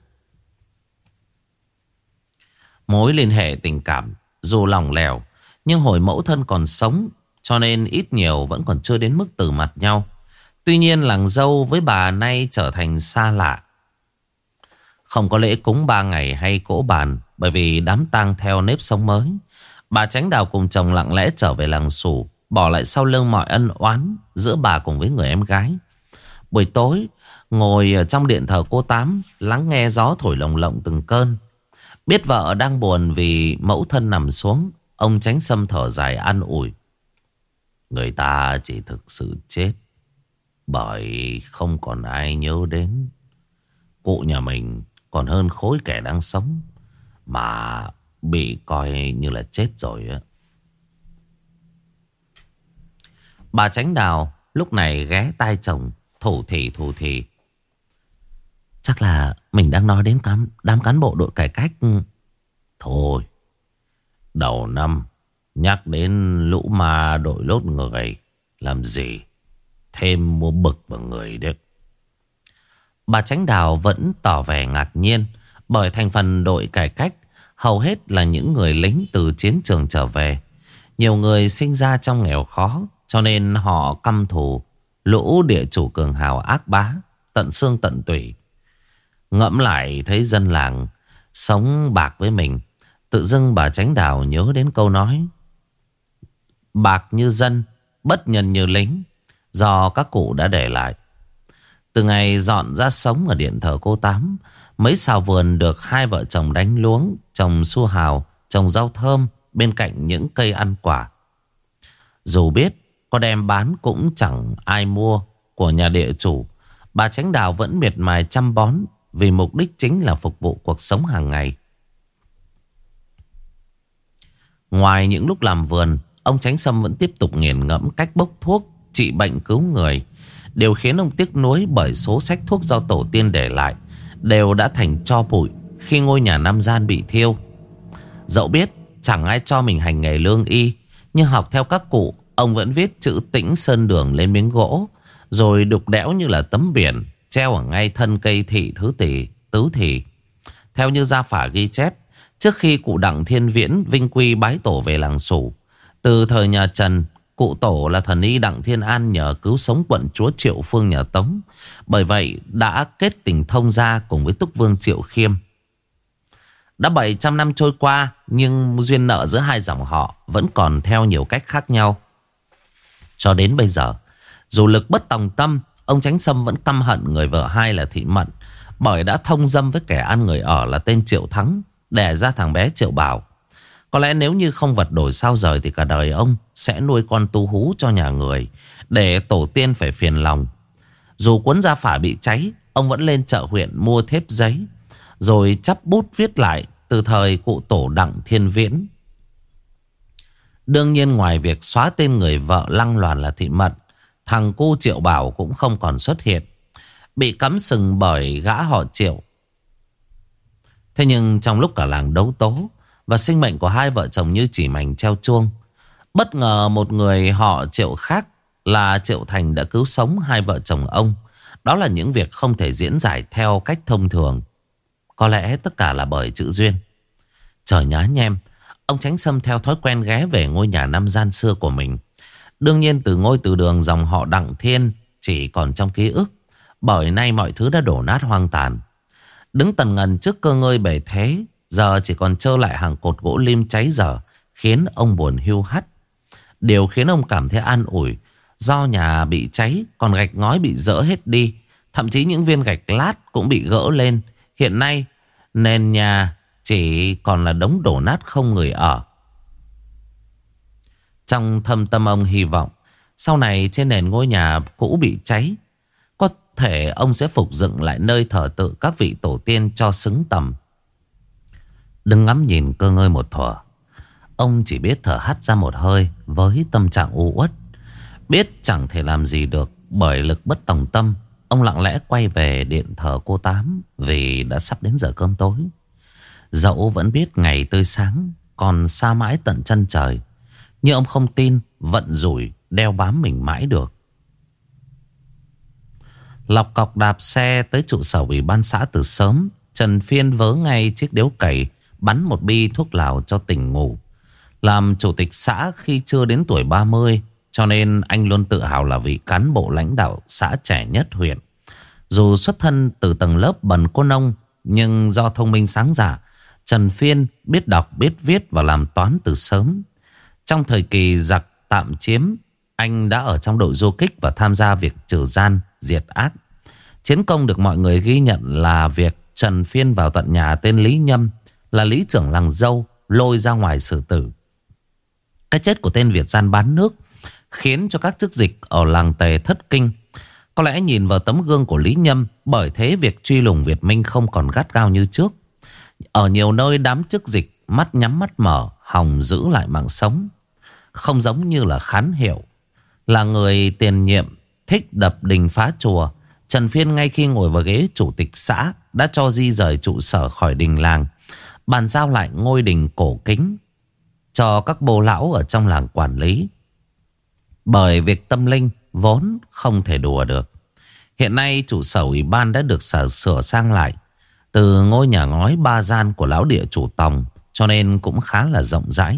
Mối liên hệ tình cảm dù lỏng lẻo, nhưng hồi mẫu thân còn sống, cho nên ít nhiều vẫn còn chưa đến mức từ mặt nhau. Tuy nhiên làng dâu với bà nay trở thành xa lạ. Không có lễ cúng 3 ngày hay cỗ bàn, bởi vì đám tang theo nếp sống mới. Bà Chánh Đào cùng chồng lặng lẽ trở về làng Sủ, bỏ lại sau lưng mọi ân oán giữa bà cùng với người em gái. Buổi tối ngồi ở trong điện thờ cô Tám, lắng nghe gió thổi lồng lộng từng cơn. Biết vợ đang buồn vì mẫu thân nằm xuống, ông Chánh Sâm thở dài an ủi. Người ta chỉ thực sự chết bởi không còn ai nhớ đến. Cụ nhà mình còn hơn khối kẻ đang sống mà bị coi như là chết rồi á. Bà Chánh Đào lúc này ghé tai chồng thủ thỉ. Chắc là mình đang nói đến đám cán bộ đội cải cách. Thôi, đầu năm nhắc đến lũ ma đội lốt người làm gì thêm mua bực vào người đấy. Bà Chánh Đào vẫn tỏ vẻ ngạc nhiên, bởi thành phần đội cải cách hầu hết là những người lính từ chiến trường trở về. Nhiều người sinh ra trong nghèo khó, cho nên họ căm thù lũ địa chủ cường hào ác bá tận xương tận tủy. Ngẫm lại thấy dân làng sống bạc với mình, tự dưng bà Chánh Đào nhớ đến câu nói bạc như dân, bất nhân như lính, do các cụ đã để lại. Từ ngày dọn ra sống ở điện thờ cô Tám, mấy xào vườn được hai vợ chồng đánh luống, trồng su hào, trồng rau thơm bên cạnh những cây ăn quả. Dù biết có đem bán cũng chẳng ai mua của nhà địa chủ, bà Chánh Đào vẫn miệt mài chăm bón, vì mục đích chính là phục vụ cuộc sống hàng ngày. Ngoài những lúc làm vườn, ông Chánh Sâm vẫn tiếp tục nghiền ngẫm cách bốc thuốc trị bệnh cứu người. Điều khiến ông tiếc nuối bởi số sách thuốc do tổ tiên để lại đều đã thành tro bụi khi ngôi nhà Nam Gian bị thiêu. Dẫu biết chẳng ai cho mình hành nghề lương y, nhưng học theo các cụ, ông vẫn viết chữ Tĩnh Sơn Đường lên miếng gỗ, rồi đục đẽo như là tấm biển treo ở ngay thân cây thị tứ thị. Theo như gia phả ghi chép, trước khi cụ Đặng Thiên Viễn vinh quy bái tổ về làng Sủ, từ thời nhà Trần, cụ tổ là thần y Đặng Thiên An nhờ cứu sống quận chúa Triệu Phương nhà Tống, bởi vậy đã kết tình thông gia cùng với Túc Vương Triệu Khiêm. Đã 700 năm trôi qua, nhưng duyên nợ giữa hai dòng họ vẫn còn theo nhiều cách khác nhau. Cho đến bây giờ, dù lực bất tòng tâm, ông Chánh Sâm vẫn căm hận người vợ hai là Thị Mận, bởi đã thông dâm với kẻ ăn người ở là tên Triệu Thắng, đẻ ra thằng bé Triệu Bảo. Có lẽ nếu như không vật đổi sao rời thì cả đời ông sẽ nuôi con tu hú cho nhà người, để tổ tiên phải phiền lòng. Dù cuốn gia phả bị cháy, ông vẫn lên chợ huyện mua thép giấy, rồi chắp bút viết lại từ thời cụ tổ Đặng Thiên Viễn. Đương nhiên ngoài việc xóa tên người vợ lăng loàn là Thị Mận, thằng cu Triệu Bảo cũng không còn xuất hiện, bị cắm sừng bởi gã họ Triệu. Thế nhưng trong lúc cả làng đấu tố và sinh mệnh của hai vợ chồng như chỉ mảnh treo chuông, bất ngờ một người họ Triệu khác là Triệu Thành đã cứu sống hai vợ chồng ông. Đó là những việc không thể diễn giải theo cách thông thường. Có lẽ tất cả là bởi chữ duyên. Trời nhá nhem, ông Chánh Sâm theo thói quen ghé về ngôi nhà Nam Gian xưa của mình. Đương nhiên từ ngôi từ đường dòng họ Đặng Thiên chỉ còn trong ký ức, bởi nay mọi thứ đã đổ nát hoang tàn. Đứng tần ngần trước cơ ngơi bề thế, giờ chỉ còn trơ lại hàng cột gỗ lim cháy dở, khiến ông buồn hiu hắt. Điều khiến ông cảm thấy an ủi, do nhà bị cháy, còn gạch ngói bị dỡ hết đi. Thậm chí những viên gạch lát cũng bị gỡ lên. Hiện nay nền nhà chỉ còn là đống đổ nát không người ở. Trong thâm tâm ông hy vọng sau này trên nền ngôi nhà cũ bị cháy, có thể ông sẽ phục dựng lại nơi thờ tự các vị tổ tiên cho xứng tầm. Đừng ngắm nhìn cơ ngơi một thuở, ông chỉ biết thở hắt ra một hơi với tâm trạng u uất. Biết chẳng thể làm gì được bởi lực bất tòng tâm, ông lặng lẽ quay về điện thờ cô Tám, vì đã sắp đến giờ cơm tối. Dẫu vẫn biết ngày tươi sáng còn xa mãi tận chân trời, nhưng ông không tin vận rủi đeo bám mình mãi được. Lọc cọc đạp xe tới trụ sở ủy ban xã từ sớm. Trần Phiên vớ ngay chiếc điếu cày, bắn một bi thuốc lào cho tỉnh ngủ. Làm chủ tịch xã khi chưa đến tuổi 30, cho nên anh luôn tự hào là vị cán bộ lãnh đạo xã trẻ nhất huyện. Dù xuất thân từ tầng lớp bần cô nông, nhưng do thông minh sáng dạ, Trần Phiên biết đọc, biết viết và làm toán từ sớm. Trong thời kỳ giặc tạm chiếm, anh đã ở trong đội du kích và tham gia việc trừ gian, diệt ác. Chiến công được mọi người ghi nhận là việc Trần Phiên vào tận nhà tên Lý Nhâm, là lý trưởng làng Dâu, lôi ra ngoài xử tử. Cái chết của tên Việt gian bán nước khiến cho các chức dịch ở làng Tề thất kinh. Có lẽ nhìn vào tấm gương của Lý Nhâm, bởi thế việc truy lùng Việt Minh không còn gắt gao như trước. Ở nhiều nơi đám chức dịch mắt nhắm mắt mở, hòng giữ lại mạng sống. Không giống như là Khán Hiệu, là người tiền nhiệm thích đập đình phá chùa, Trần Phiên ngay khi ngồi vào ghế chủ tịch xã đã cho di rời trụ sở khỏi đình làng, bàn giao lại ngôi đình cổ kính cho các bô lão ở trong làng quản lý. Bởi việc tâm linh vốn không thể đùa được. Hiện nay trụ sở ủy ban đã được sửa sang lại từ ngôi nhà ngói 3 gian của lão địa chủ Tòng, cho nên cũng khá là rộng rãi.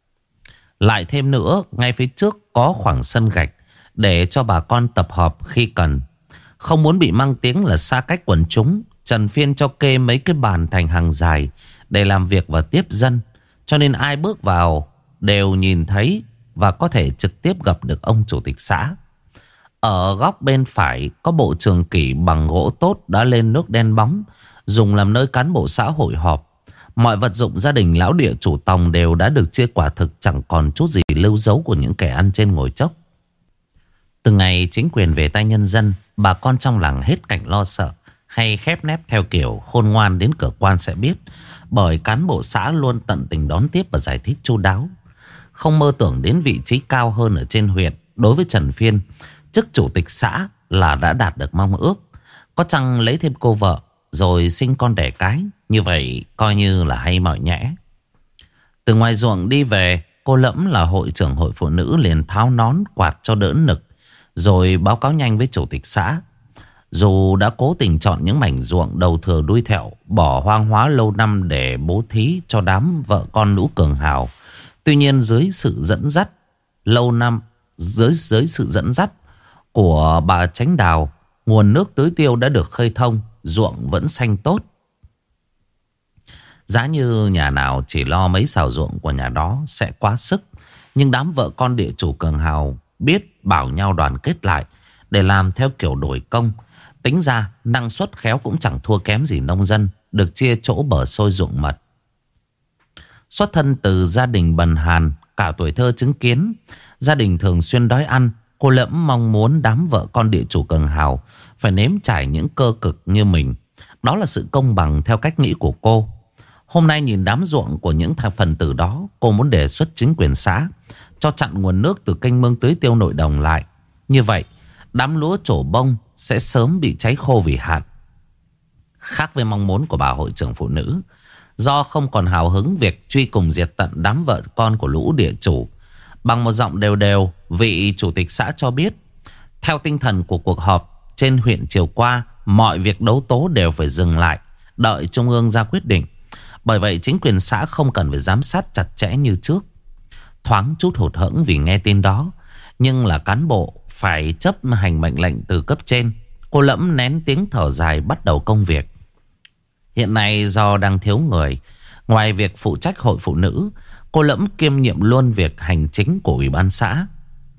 Lại thêm nữa, ngay phía trước có khoảng sân gạch để cho bà con tập họp khi cần. Không muốn bị mang tiếng là xa cách quần chúng, Trần Phiên cho kê mấy cái bàn thành hàng dài để làm việc và tiếp dân, cho nên ai bước vào đều nhìn thấy và có thể trực tiếp gặp được ông chủ tịch xã. Ở góc bên phải có bộ trường kỷ bằng gỗ tốt đã lên nước đen bóng, dùng làm nơi cán bộ xã hội họp. Mọi vật dụng gia đình lão địa chủ Tòng đều đã được chia quả thực, chẳng còn chút gì lưu dấu của những kẻ ăn trên ngồi chốc. Từ ngày chính quyền về tay nhân dân, bà con trong làng hết cảnh lo sợ hay khép nép theo kiểu khôn ngoan đến cửa quan sẽ biết, bởi cán bộ xã luôn tận tình đón tiếp và giải thích chu đáo. Không mơ tưởng đến vị trí cao hơn ở trên huyện. Đối với Trần Phiên, chức chủ tịch xã là đã đạt được mong ước. Có chăng lấy thêm cô vợ rồi sinh con đẻ cái, như vậy coi như là hay mỏi nhẽ. Từ ngoài ruộng đi về, cô Lẫm là hội trưởng hội phụ nữ liền tháo nón quạt cho đỡ nực, rồi báo cáo nhanh với chủ tịch xã. Dù đã cố tình chọn những mảnh ruộng đầu thừa đuôi thẹo, bỏ hoang hóa lâu năm để bố thí cho đám vợ con lũ cường hào, tuy nhiên dưới sự dẫn dắt sự dẫn dắt của bà Chánh Đào, nguồn nước tưới tiêu đã được khơi thông, ruộng vẫn xanh tốt. Giá như nhà nào chỉ lo mấy xào ruộng của nhà đó sẽ quá sức, nhưng đám vợ con địa chủ cường hào biết bảo nhau đoàn kết lại để làm theo kiểu đổi công. Tính ra năng suất khéo cũng chẳng thua kém gì nông dân được chia chỗ bờ sôi ruộng mật. Xuất thân từ gia đình bần hàn, cả tuổi thơ chứng kiến gia đình thường xuyên đói ăn, cô Lẫm mong muốn đám vợ con địa chủ cường hào phải nếm trải những cơ cực như mình. Đó là sự công bằng theo cách nghĩ của cô. Hôm nay nhìn đám ruộng của những phần tử đó, cô muốn đề xuất chính quyền xã cho chặn nguồn nước từ kênh mương tưới tiêu nội đồng lại. Như vậy đám lúa trổ bông sẽ sớm bị cháy khô vì hạn. Khác với mong muốn của bà hội trưởng phụ nữ, do không còn hào hứng việc truy cùng diệt tận đám vợ con của lũ địa chủ, bằng một giọng đều đều, vị chủ tịch xã cho biết, theo tinh thần của cuộc họp trên huyện chiều qua, mọi việc đấu tố đều phải dừng lại, đợi trung ương ra quyết định. Bởi vậy chính quyền xã không cần phải giám sát chặt chẽ như trước. Thoáng chút hụt hẫng vì nghe tin đó, nhưng là cán bộ phải chấp hành mệnh lệnh từ cấp trên. Cô Lẫm nén tiếng thở dài bắt đầu công việc. Hiện nay do đang thiếu người, ngoài việc phụ trách hội phụ nữ, cô Lẫm kiêm nhiệm luôn việc hành chính của ủy ban xã.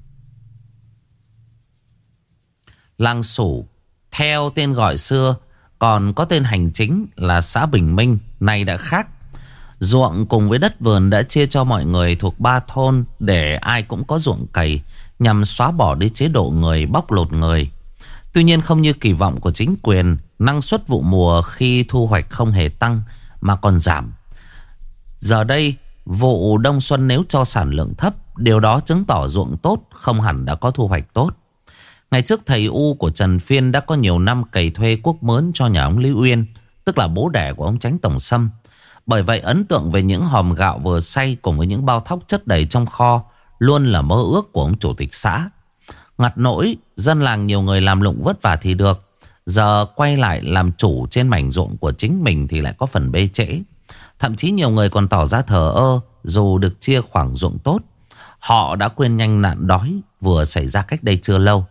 Làng Sủ theo tên gọi xưa còn có tên hành chính là xã Bình Minh, nay đã khác. Ruộng cùng với đất vườn đã chia cho mọi người thuộc 3 thôn để ai cũng có ruộng cày, nhằm xóa bỏ đi chế độ người bóc lột người. Tuy nhiên không như kỳ vọng của chính quyền, năng suất vụ mùa khi thu hoạch không hề tăng mà còn giảm. Giờ đây vụ đông xuân nếu cho sản lượng thấp, điều đó chứng tỏ ruộng tốt không hẳn đã có thu hoạch tốt. Ngày trước thầy U của Trần Phiên đã có nhiều năm cày thuê quốc mướn cho nhà ông Lý Uyên, tức là bố đẻ của ông Chánh Tổng Sâm. Bởi vậy ấn tượng về những hòm gạo vừa xay cùng với những bao thóc chất đầy trong kho luôn là mơ ước của ông chủ tịch xã. Ngặt nỗi dân làng nhiều người làm lụng vất vả thì được, giờ quay lại làm chủ trên mảnh ruộng của chính mình thì lại có phần bê trễ. Thậm chí nhiều người còn tỏ ra thờ ơ dù được chia khoảng ruộng tốt. Họ đã quên nhanh nạn đói vừa xảy ra cách đây chưa lâu.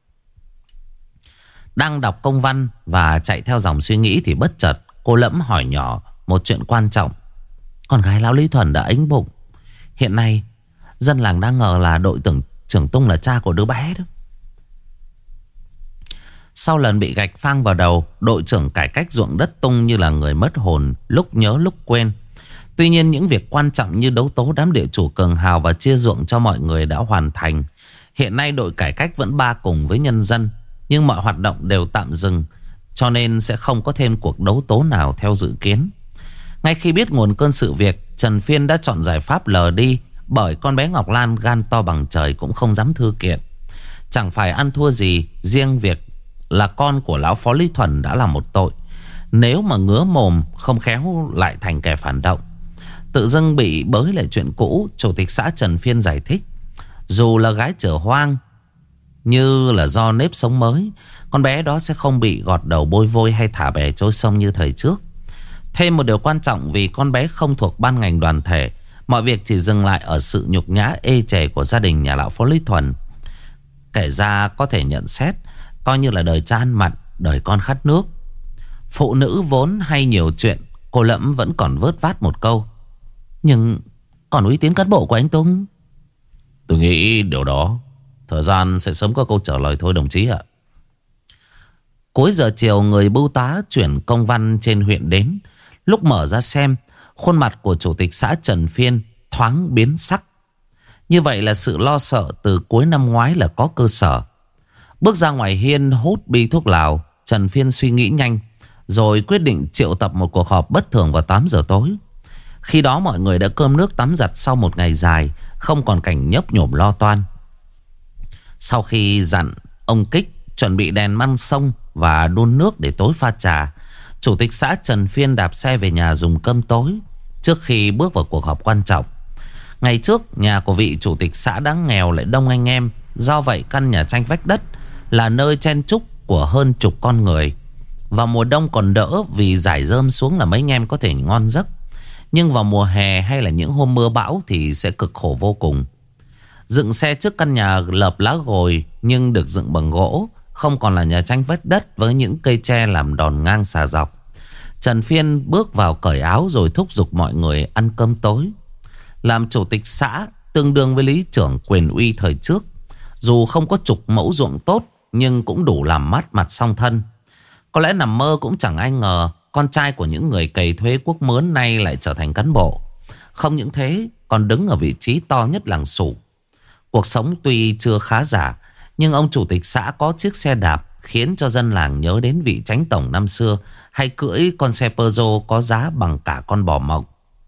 Đang đọc công văn và chạy theo dòng suy nghĩ thì bất chợt cô Lẫm hỏi nhỏ một chuyện quan trọng. Con gái lão Lý Thuần đã ĩnh bụng. Hiện nay dân làng đang ngờ là đội trưởng Tung là cha của đứa bé đó. Sau lần bị gạch phang vào đầu, đội trưởng cải cách ruộng đất Tung như là người mất hồn, lúc nhớ lúc quên. Tuy nhiên những việc quan trọng như đấu tố đám địa chủ cường hào và chia ruộng cho mọi người đã hoàn thành. Hiện nay đội cải cách vẫn ba cùng với nhân dân, nhưng mọi hoạt động đều tạm dừng, cho nên sẽ không có thêm cuộc đấu tố nào theo dự kiến. Ngay khi biết nguồn cơn sự việc, Trần Phiên đã chọn giải pháp lờ đi, bởi con bé Ngọc Lan gan to bằng trời cũng không dám thư kiện. Chẳng phải ăn thua gì, riêng việc là con của lão Phó Lý Thuần đã là một tội. Nếu mà ngứa mồm không khéo lại thành kẻ phản động. Tự dưng bị bới lại chuyện cũ, chủ tịch xã Trần Phiên giải thích. Dù là gái chở hoang, như là do nếp sống mới, con bé đó sẽ không bị gọt đầu bôi vôi hay thả bè trôi sông như thời trước. Thêm một điều quan trọng, vì con bé không thuộc ban ngành đoàn thể, mọi việc chỉ dừng lại ở sự nhục nhã ê chề của gia đình nhà lão Phó Lý Thuần. Kể ra có thể nhận xét coi như là đời cha ăn mặn, đời con khát nước. Phụ nữ vốn hay nhiều chuyện, cô Lẫm vẫn còn vớt vát một câu. Nhưng còn uy tín cán bộ của anh Tung. Tôi nghĩ điều đó thời gian sẽ sớm có câu trả lời thôi đồng chí ạ. Cuối giờ chiều, người bưu tá chuyển công văn trên huyện đến. Lúc mở ra xem, khuôn mặt của chủ tịch xã Trần Phiên thoáng biến sắc. Như vậy là sự lo sợ từ cuối năm ngoái là có cơ sở. Bước ra ngoài hiên hút bi thuốc lào, Trần Phiên suy nghĩ nhanh, rồi quyết định triệu tập một cuộc họp bất thường vào 8 giờ tối. Khi đó mọi người đã cơm nước tắm giặt sau một ngày dài, không còn cảnh nhấp nhổm lo toan. Sau khi dặn ông Kích chuẩn bị đèn măng sông và đun nước để tối pha trà, Chủ tịch xã Trần Phiên đạp xe về nhà dùng cơm tối trước khi bước vào cuộc họp quan trọng. Ngày trước, nhà của vị chủ tịch xã đã nghèo lại đông anh em. Do vậy căn nhà tranh vách đất là nơi chen chúc của hơn chục con người. Vào mùa đông còn đỡ vì rải rơm xuống là mấy anh em có thể ngon giấc. Nhưng vào mùa hè hay là những hôm mưa bão thì sẽ cực khổ vô cùng. Dựng xe trước căn nhà lợp lá gồi nhưng được dựng bằng gỗ, không còn là nhà tranh vách đất với những cây tre làm đòn ngang xà dọc. Trần Phiên bước vào cởi áo rồi thúc giục mọi người ăn cơm tối. Làm chủ tịch xã tương đương với lý trưởng quyền uy thời trước. Dù không có chục mẫu ruộng tốt nhưng cũng đủ làm mát mặt song thân. Có lẽ nằm mơ cũng chẳng ai ngờ con trai của những người cày thuế quốc mướn nay lại trở thành cán bộ. Không những thế, còn đứng ở vị trí to nhất làng Sủ. Cuộc sống tuy chưa khá giả, nhưng ông chủ tịch xã có chiếc xe đạp khiến cho dân làng nhớ đến vị chánh tổng năm xưa hay cưỡi con xe Peugeot có giá bằng cả con bò mộng.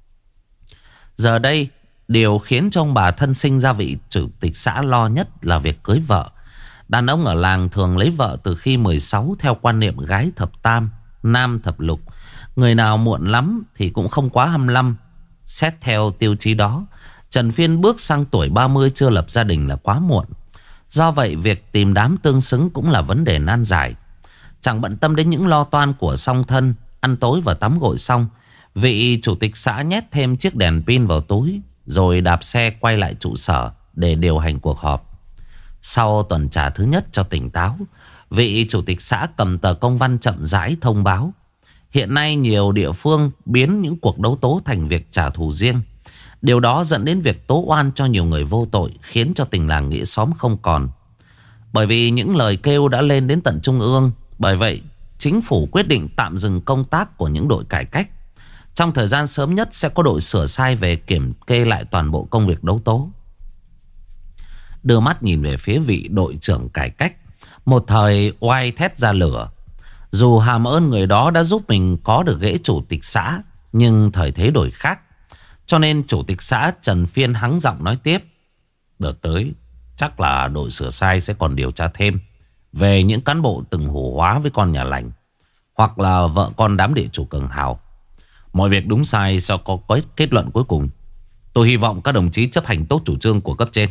Giờ đây, điều khiến cho ông bà thân sinh ra vị chủ tịch xã lo nhất là việc cưới vợ. Đàn ông ở làng thường lấy vợ từ khi 16 theo quan niệm gái thập tam, nam thập lục. Người nào muộn lắm thì cũng không quá 25. Xét theo tiêu chí đó, Trần Phiên bước sang tuổi 30 chưa lập gia đình là quá muộn. Do vậy việc tìm đám tương xứng cũng là vấn đề nan giải. Chẳng bận tâm đến những lo toan của song thân. Ăn tối và tắm gội xong, vị chủ tịch xã nhét thêm chiếc đèn pin vào túi rồi đạp xe quay lại trụ sở để điều hành cuộc họp. Sau tuần trà thứ nhất cho tỉnh táo, vị chủ tịch xã cầm tờ công văn chậm rãi thông báo hiện nay nhiều địa phương biến những cuộc đấu tố thành việc trả thù riêng. Điều đó dẫn đến việc tố oan cho nhiều người vô tội, khiến cho tình làng nghĩa xóm không còn. Bởi vì những lời kêu đã lên đến tận trung ương. Bởi vậy chính phủ quyết định tạm dừng công tác của những đội cải cách. Trong thời gian sớm nhất sẽ có đội sửa sai về kiểm kê lại toàn bộ công việc đấu tố. Đưa mắt nhìn về phía vị đội trưởng cải cách, một thời oai thét ra lửa. Dù hàm ơn người đó đã giúp mình có được ghế chủ tịch xã, nhưng thời thế đổi khác. Cho nên chủ tịch xã Trần Phiên hắng giọng nói tiếp: đợt tới chắc là đội sửa sai sẽ còn điều tra thêm về những cán bộ từng hủ hóa với con nhà lành, hoặc là vợ con đám địa chủ cường hào. Mọi việc đúng sai sẽ có kết luận cuối cùng. Tôi hy vọng các đồng chí chấp hành tốt chủ trương của cấp trên.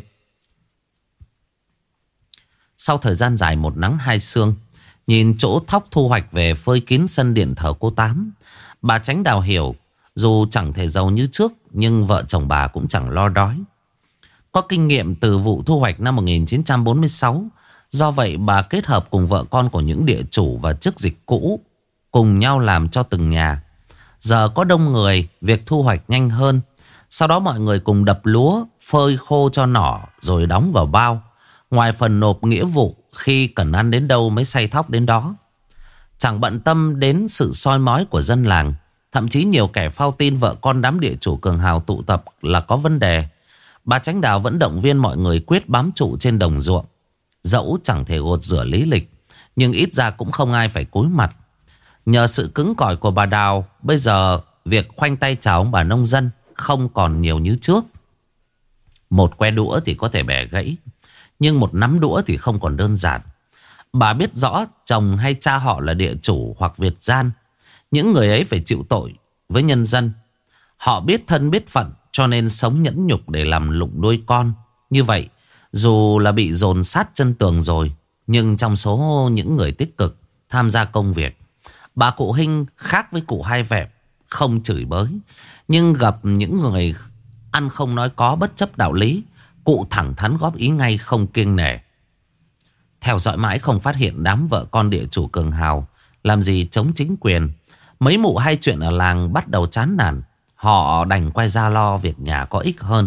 Sau thời gian dài một nắng hai sương, nhìn chỗ thóc thu hoạch về phơi kín sân điện thờ cô Tám, bà Chánh Đào hiểu dù chẳng thể giàu như trước, nhưng vợ chồng bà cũng chẳng lo đói. Có kinh nghiệm từ vụ thu hoạch năm 1946, do vậy bà kết hợp cùng vợ con của những địa chủ và chức dịch cũ cùng nhau làm cho từng nhà. Giờ có đông người, việc thu hoạch nhanh hơn. Sau đó mọi người cùng đập lúa, phơi khô cho nỏ rồi đóng vào bao. Ngoài phần nộp nghĩa vụ, khi cần ăn đến đâu mới xay thóc đến đó. Chẳng bận tâm đến sự soi mói của dân làng. Thậm chí nhiều kẻ phao tin vợ con đám địa chủ cường hào tụ tập là có vấn đề. Bà Chánh Đào vẫn động viên mọi người quyết bám trụ trên đồng ruộng. Dẫu chẳng thể gột rửa lý lịch, nhưng ít ra cũng không ai phải cúi mặt. Nhờ sự cứng cỏi của bà Đào, bây giờ việc khoanh tay chào ông bà nông dân không còn nhiều như trước. Một que đũa thì có thể bẻ gãy, nhưng một nắm đũa thì không còn đơn giản. Bà biết rõ chồng hay cha họ là địa chủ hoặc Việt gian. Những người ấy phải chịu tội với nhân dân. Họ biết thân biết phận, cho nên sống nhẫn nhục để làm lụng nuôi con. Như vậy, dù là bị dồn sát chân tường rồi, nhưng trong số những người tích cực tham gia công việc, bà cụ Hinh khác với cụ Hai Vẹp, không chửi bới. Nhưng gặp những người ăn không nói có, bất chấp đạo lý, cụ thẳng thắn góp ý ngay không kiêng nể. Theo dõi mãi không phát hiện đám vợ con địa chủ cường hào làm gì chống chính quyền. Mấy mụ hay chuyện ở làng bắt đầu chán nản. Họ đành quay ra lo việc nhà có ích hơn.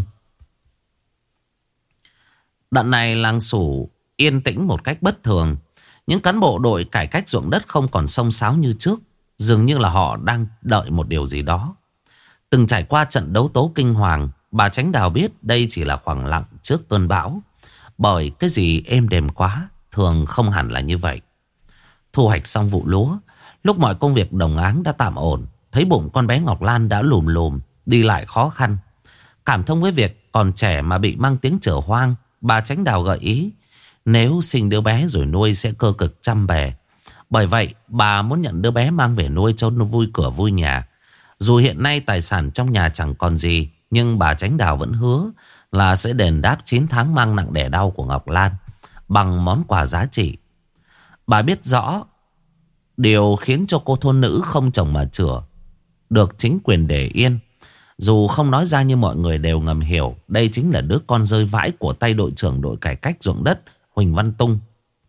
Đoạn này làng Sủ yên tĩnh một cách bất thường. Những cán bộ đội cải cách ruộng đất không còn xông xáo như trước. Dường như là họ đang đợi một điều gì đó. Từng trải qua trận đấu tố kinh hoàng, bà Chánh Đào biết đây chỉ là khoảng lặng trước cơn bão. Bởi cái gì êm đềm quá thường không hẳn là như vậy. Thu hoạch xong vụ lúa, lúc mọi công việc đồng áng đã tạm ổn, thấy bụng con bé Ngọc Lan đã lùm lùm, đi lại khó khăn. Cảm thông với việc còn trẻ mà bị mang tiếng chở hoang, bà Chánh Đào gợi ý Nếu sinh đứa bé rồi nuôi sẽ cơ cực trăm bề. Bởi vậy bà muốn nhận đứa bé mang về nuôi cho nó vui cửa vui nhà. Dù hiện nay tài sản trong nhà chẳng còn gì, nhưng bà Chánh Đào vẫn hứa là sẽ đền đáp 9 tháng mang nặng đẻ đau của Ngọc Lan bằng món quà giá trị. Bà biết rõ điều khiến cho cô thôn nữ không chồng mà chửa được chính quyền để yên. Dù không nói ra như mọi người đều ngầm hiểu, đây chính là đứa con rơi vãi của tay đội trưởng đội cải cách ruộng đất Huỳnh Văn Tung.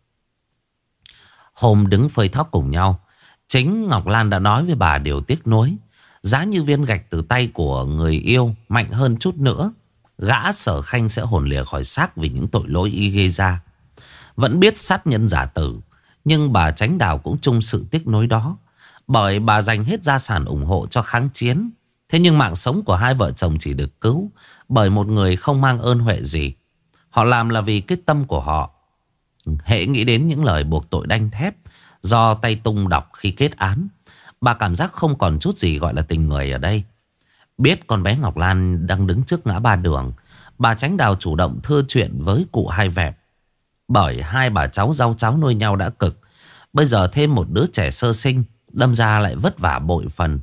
Hôm đứng phơi thóc cùng nhau, chính Ngọc Lan đã nói với bà điều tiếc nuối. Giá như viên gạch từ tay của người yêu mạnh hơn chút nữa, gã Sở Khanh sẽ hồn lìa khỏi xác vì những tội lỗi y gây ra. Vẫn biết sát nhân giả tử, nhưng bà Chánh Đào cũng chung sự tiếc nuối đó. Bởi bà dành hết gia sản ủng hộ cho kháng chiến. Thế nhưng mạng sống của hai vợ chồng chỉ được cứu bởi một người không mang ơn huệ gì. Họ làm là vì cái tâm của họ. Hễ nghĩ đến những lời buộc tội đanh thép do tay Tung đọc khi kết án, bà cảm giác không còn chút gì gọi là tình người ở đây. Biết con bé Ngọc Lan đang đứng trước ngã ba đường, bà Chánh Đào chủ động thưa chuyện với cụ Hai Vẹp. Bởi hai bà cháu rau cháu nuôi nhau đã cực, bây giờ thêm một đứa trẻ sơ sinh, đâm ra lại vất vả bội phần.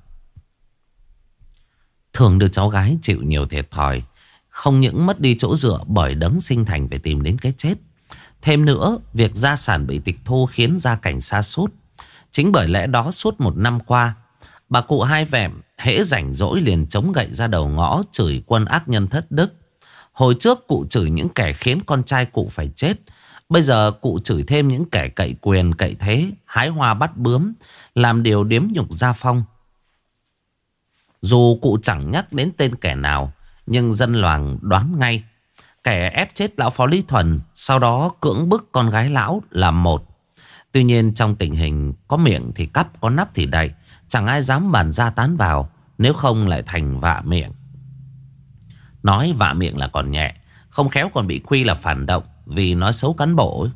Thường đứa cháu gái chịu nhiều thiệt thòi, không những mất đi chỗ dựa bởi đấng sinh thành phải tìm đến cái chết. Thêm nữa, việc gia sản bị tịch thu khiến gia cảnh sa sút. Chính bởi lẽ đó suốt một năm qua, bà cụ Hai Vẹm hễ rảnh rỗi liền chống gậy ra đầu ngõ chửi quân ác nhân thất đức. Hồi trước cụ chửi những kẻ khiến con trai cụ phải chết, bây giờ cụ chửi thêm những kẻ cậy quyền cậy thế, hái hoa bắt bướm, làm điều điếm nhục gia phong. Dù cụ chẳng nhắc đến tên kẻ nào, nhưng dân làng đoán ngay. Kẻ ép chết lão Phó Lý Thuần, sau đó cưỡng bức con gái lão là một. Tuy nhiên trong tình hình có miệng thì cắp, có nắp thì đậy, chẳng ai dám bàn ra tán vào, nếu không lại thành vạ miệng. Nói vạ miệng là còn nhẹ, không khéo còn bị quy là phản động vì nói xấu cán bộ.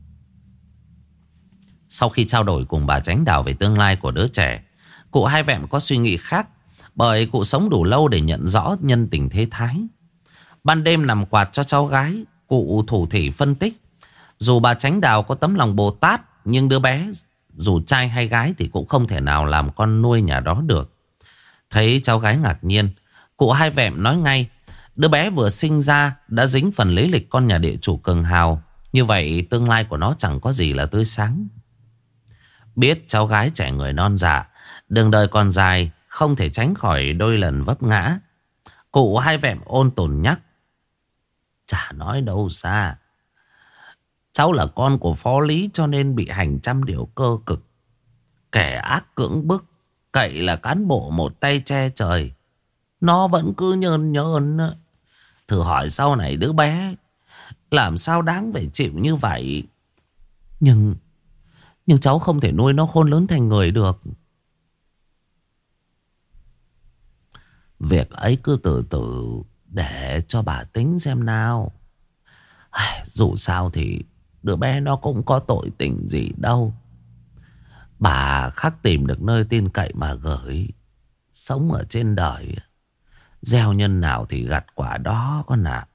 Sau khi trao đổi cùng bà Chánh Đào về tương lai của đứa trẻ, cụ Hai Vẹm có suy nghĩ khác. Bởi cụ sống đủ lâu để nhận rõ nhân tình thế thái. Ban đêm nằm quạt cho cháu gái, cụ thủ thỉ phân tích. Dù bà Chánh Đào có tấm lòng Bồ Tát, nhưng đứa bé dù trai hay gái thì cũng không thể nào làm con nuôi nhà đó được. Thấy cháu gái ngạc nhiên, cụ Hai Vẹm nói ngay. Đứa bé vừa sinh ra đã dính phần lý lịch con nhà địa chủ cường hào. Như vậy tương lai của nó chẳng có gì là tươi sáng. Biết cháu gái trẻ người non dạ, đường đời còn dài, không thể tránh khỏi đôi lần vấp ngã. Cụ Hai Vẹm ôn tồn nhắc. Chả nói đâu xa, cháu là con của Phó Lý cho nên bị hành trăm điều cơ cực. Kẻ ác cưỡng bức, cậy là cán bộ một tay che trời, nó vẫn cứ nhơn nhơn. Thử hỏi sau này đứa bé làm sao đáng phải chịu như vậy. Nhưng cháu không thể nuôi nó khôn lớn thành người được. Việc ấy cứ từ từ để cho bà tính xem nào. Dù sao thì đứa bé nó cũng có tội tình gì đâu. Bà khắc tìm được nơi tin cậy mà gửi. Sống ở trên đời, gieo nhân nào thì gặt quả đó con ạ.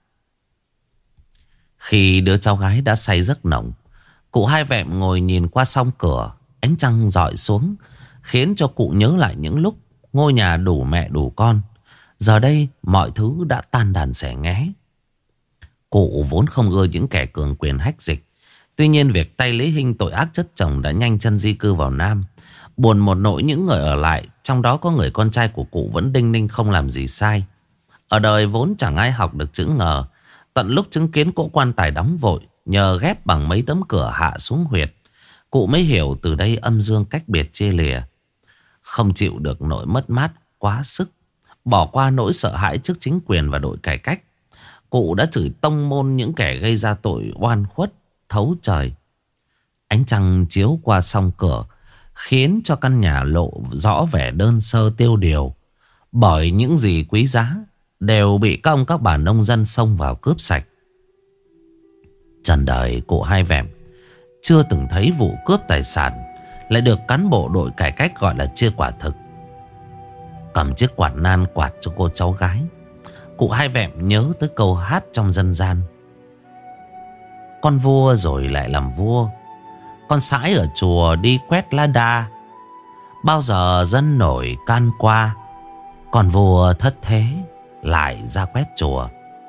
Khi đứa cháu gái đã say giấc nồng, cụ Hai Vẹm ngồi nhìn qua song cửa. Ánh trăng rọi xuống khiến cho cụ nhớ lại những lúc ngôi nhà đủ mẹ đủ con. Giờ đây mọi thứ đã tan đàn xẻ nghé. Cụ vốn không ưa những kẻ cường quyền hách dịch. Tuy nhiên việc tay Lý Hinh tội ác chất chồng đã nhanh chân di cư vào Nam. Buồn một nỗi những người ở lại, trong đó có người con trai của cụ vẫn đinh ninh không làm gì sai. Ở đời vốn chẳng ai học được chữ ngờ. Tận lúc chứng kiến cỗ quan tài đóng vội, nhờ ghép bằng mấy tấm cửa hạ xuống huyệt, cụ mới hiểu từ đây âm dương cách biệt chia lìa. Không chịu được nỗi mất mát quá sức, bỏ qua nỗi sợ hãi trước chính quyền và đội cải cách, cụ đã chửi tông môn những kẻ gây ra tội oan khuất thấu trời. Ánh trăng chiếu qua song cửa khiến cho căn nhà lộ rõ vẻ đơn sơ tiêu điều. Bởi những gì quý giá đều bị các bà nông dân xông vào cướp sạch. Trần đời cụ Hai Vẹm chưa từng thấy vụ cướp tài sản lại được cán bộ đội cải cách gọi là chia quả thực. Cầm chiếc quạt nan quạt cho cô cháu gái, cụ Hai Vẹm nhớ tới câu hát trong dân gian. Con vua rồi lại làm vua, con sãi ở chùa đi quét lá đa. Bao giờ dân nổi can qua, con vua thất thế lại ra quét chùa.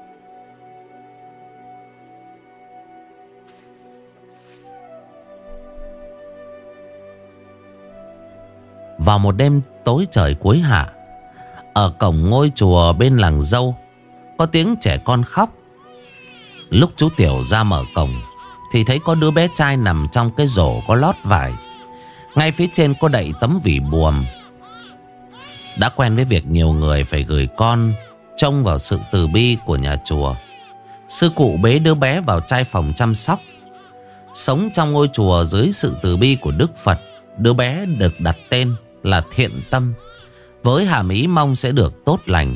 Vào một đêm tối trời cuối hạ, ở cổng ngôi chùa bên làng Dâu có tiếng trẻ con khóc. Lúc chú Tiểu ra mở cổng thì thấy có đứa bé trai nằm trong cái rổ có lót vải. Ngay phía trên có đậy tấm vỉ buồm. Đã quen với việc nhiều người phải gửi con trông vào sự từ bi của nhà chùa, sư cụ bế đứa bé vào trai phòng chăm sóc. Sống trong ngôi chùa dưới sự từ bi của Đức Phật, đứa bé được đặt tên là Thiện Tâm, với hàm ý mong sẽ được tốt lành.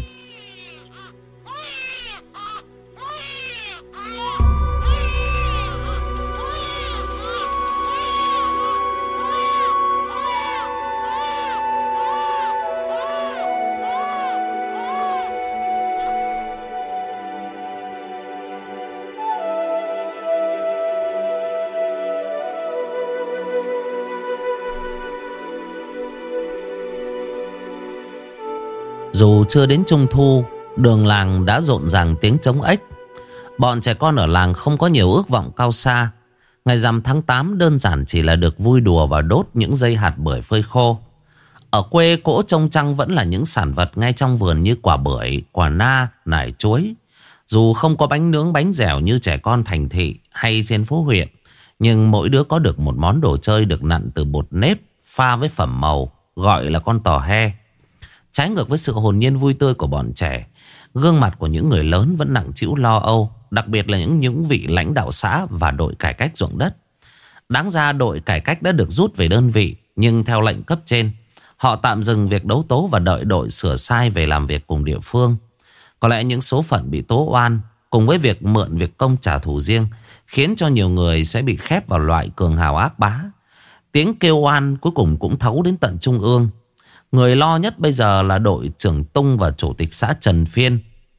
Dù chưa đến Trung thu, đường làng đã rộn ràng tiếng trống ếch. Bọn trẻ con ở làng không có nhiều ước vọng cao xa. Ngày rằm tháng 8 đơn giản chỉ là được vui đùa và đốt những dây hạt bưởi phơi khô. Ở quê, cỗ trông trăng vẫn là những sản vật ngay trong vườn như quả bưởi, quả na, nải chuối. Dù không có bánh nướng bánh dẻo như trẻ con thành thị hay trên phố huyện, nhưng mỗi đứa có được một món đồ chơi được nặn từ bột nếp pha với phẩm màu, gọi là con tò he. Trái ngược với sự hồn nhiên vui tươi của bọn trẻ, gương mặt của những người lớn vẫn nặng trĩu lo âu, đặc biệt là những vị lãnh đạo xã và đội cải cách ruộng đất. Đáng ra đội cải cách đã được rút về đơn vị, nhưng theo lệnh cấp trên, họ tạm dừng việc đấu tố và đợi đội sửa sai về làm việc cùng địa phương. Có lẽ những số phận bị tố oan cùng với việc mượn việc công trả thù riêng khiến cho nhiều người sẽ bị khép vào loại cường hào ác bá. Tiếng kêu oan cuối cùng cũng thấu đến tận trung ương. Người lo nhất bây giờ là đội trưởng Tung và chủ tịch xã Trần Phiên.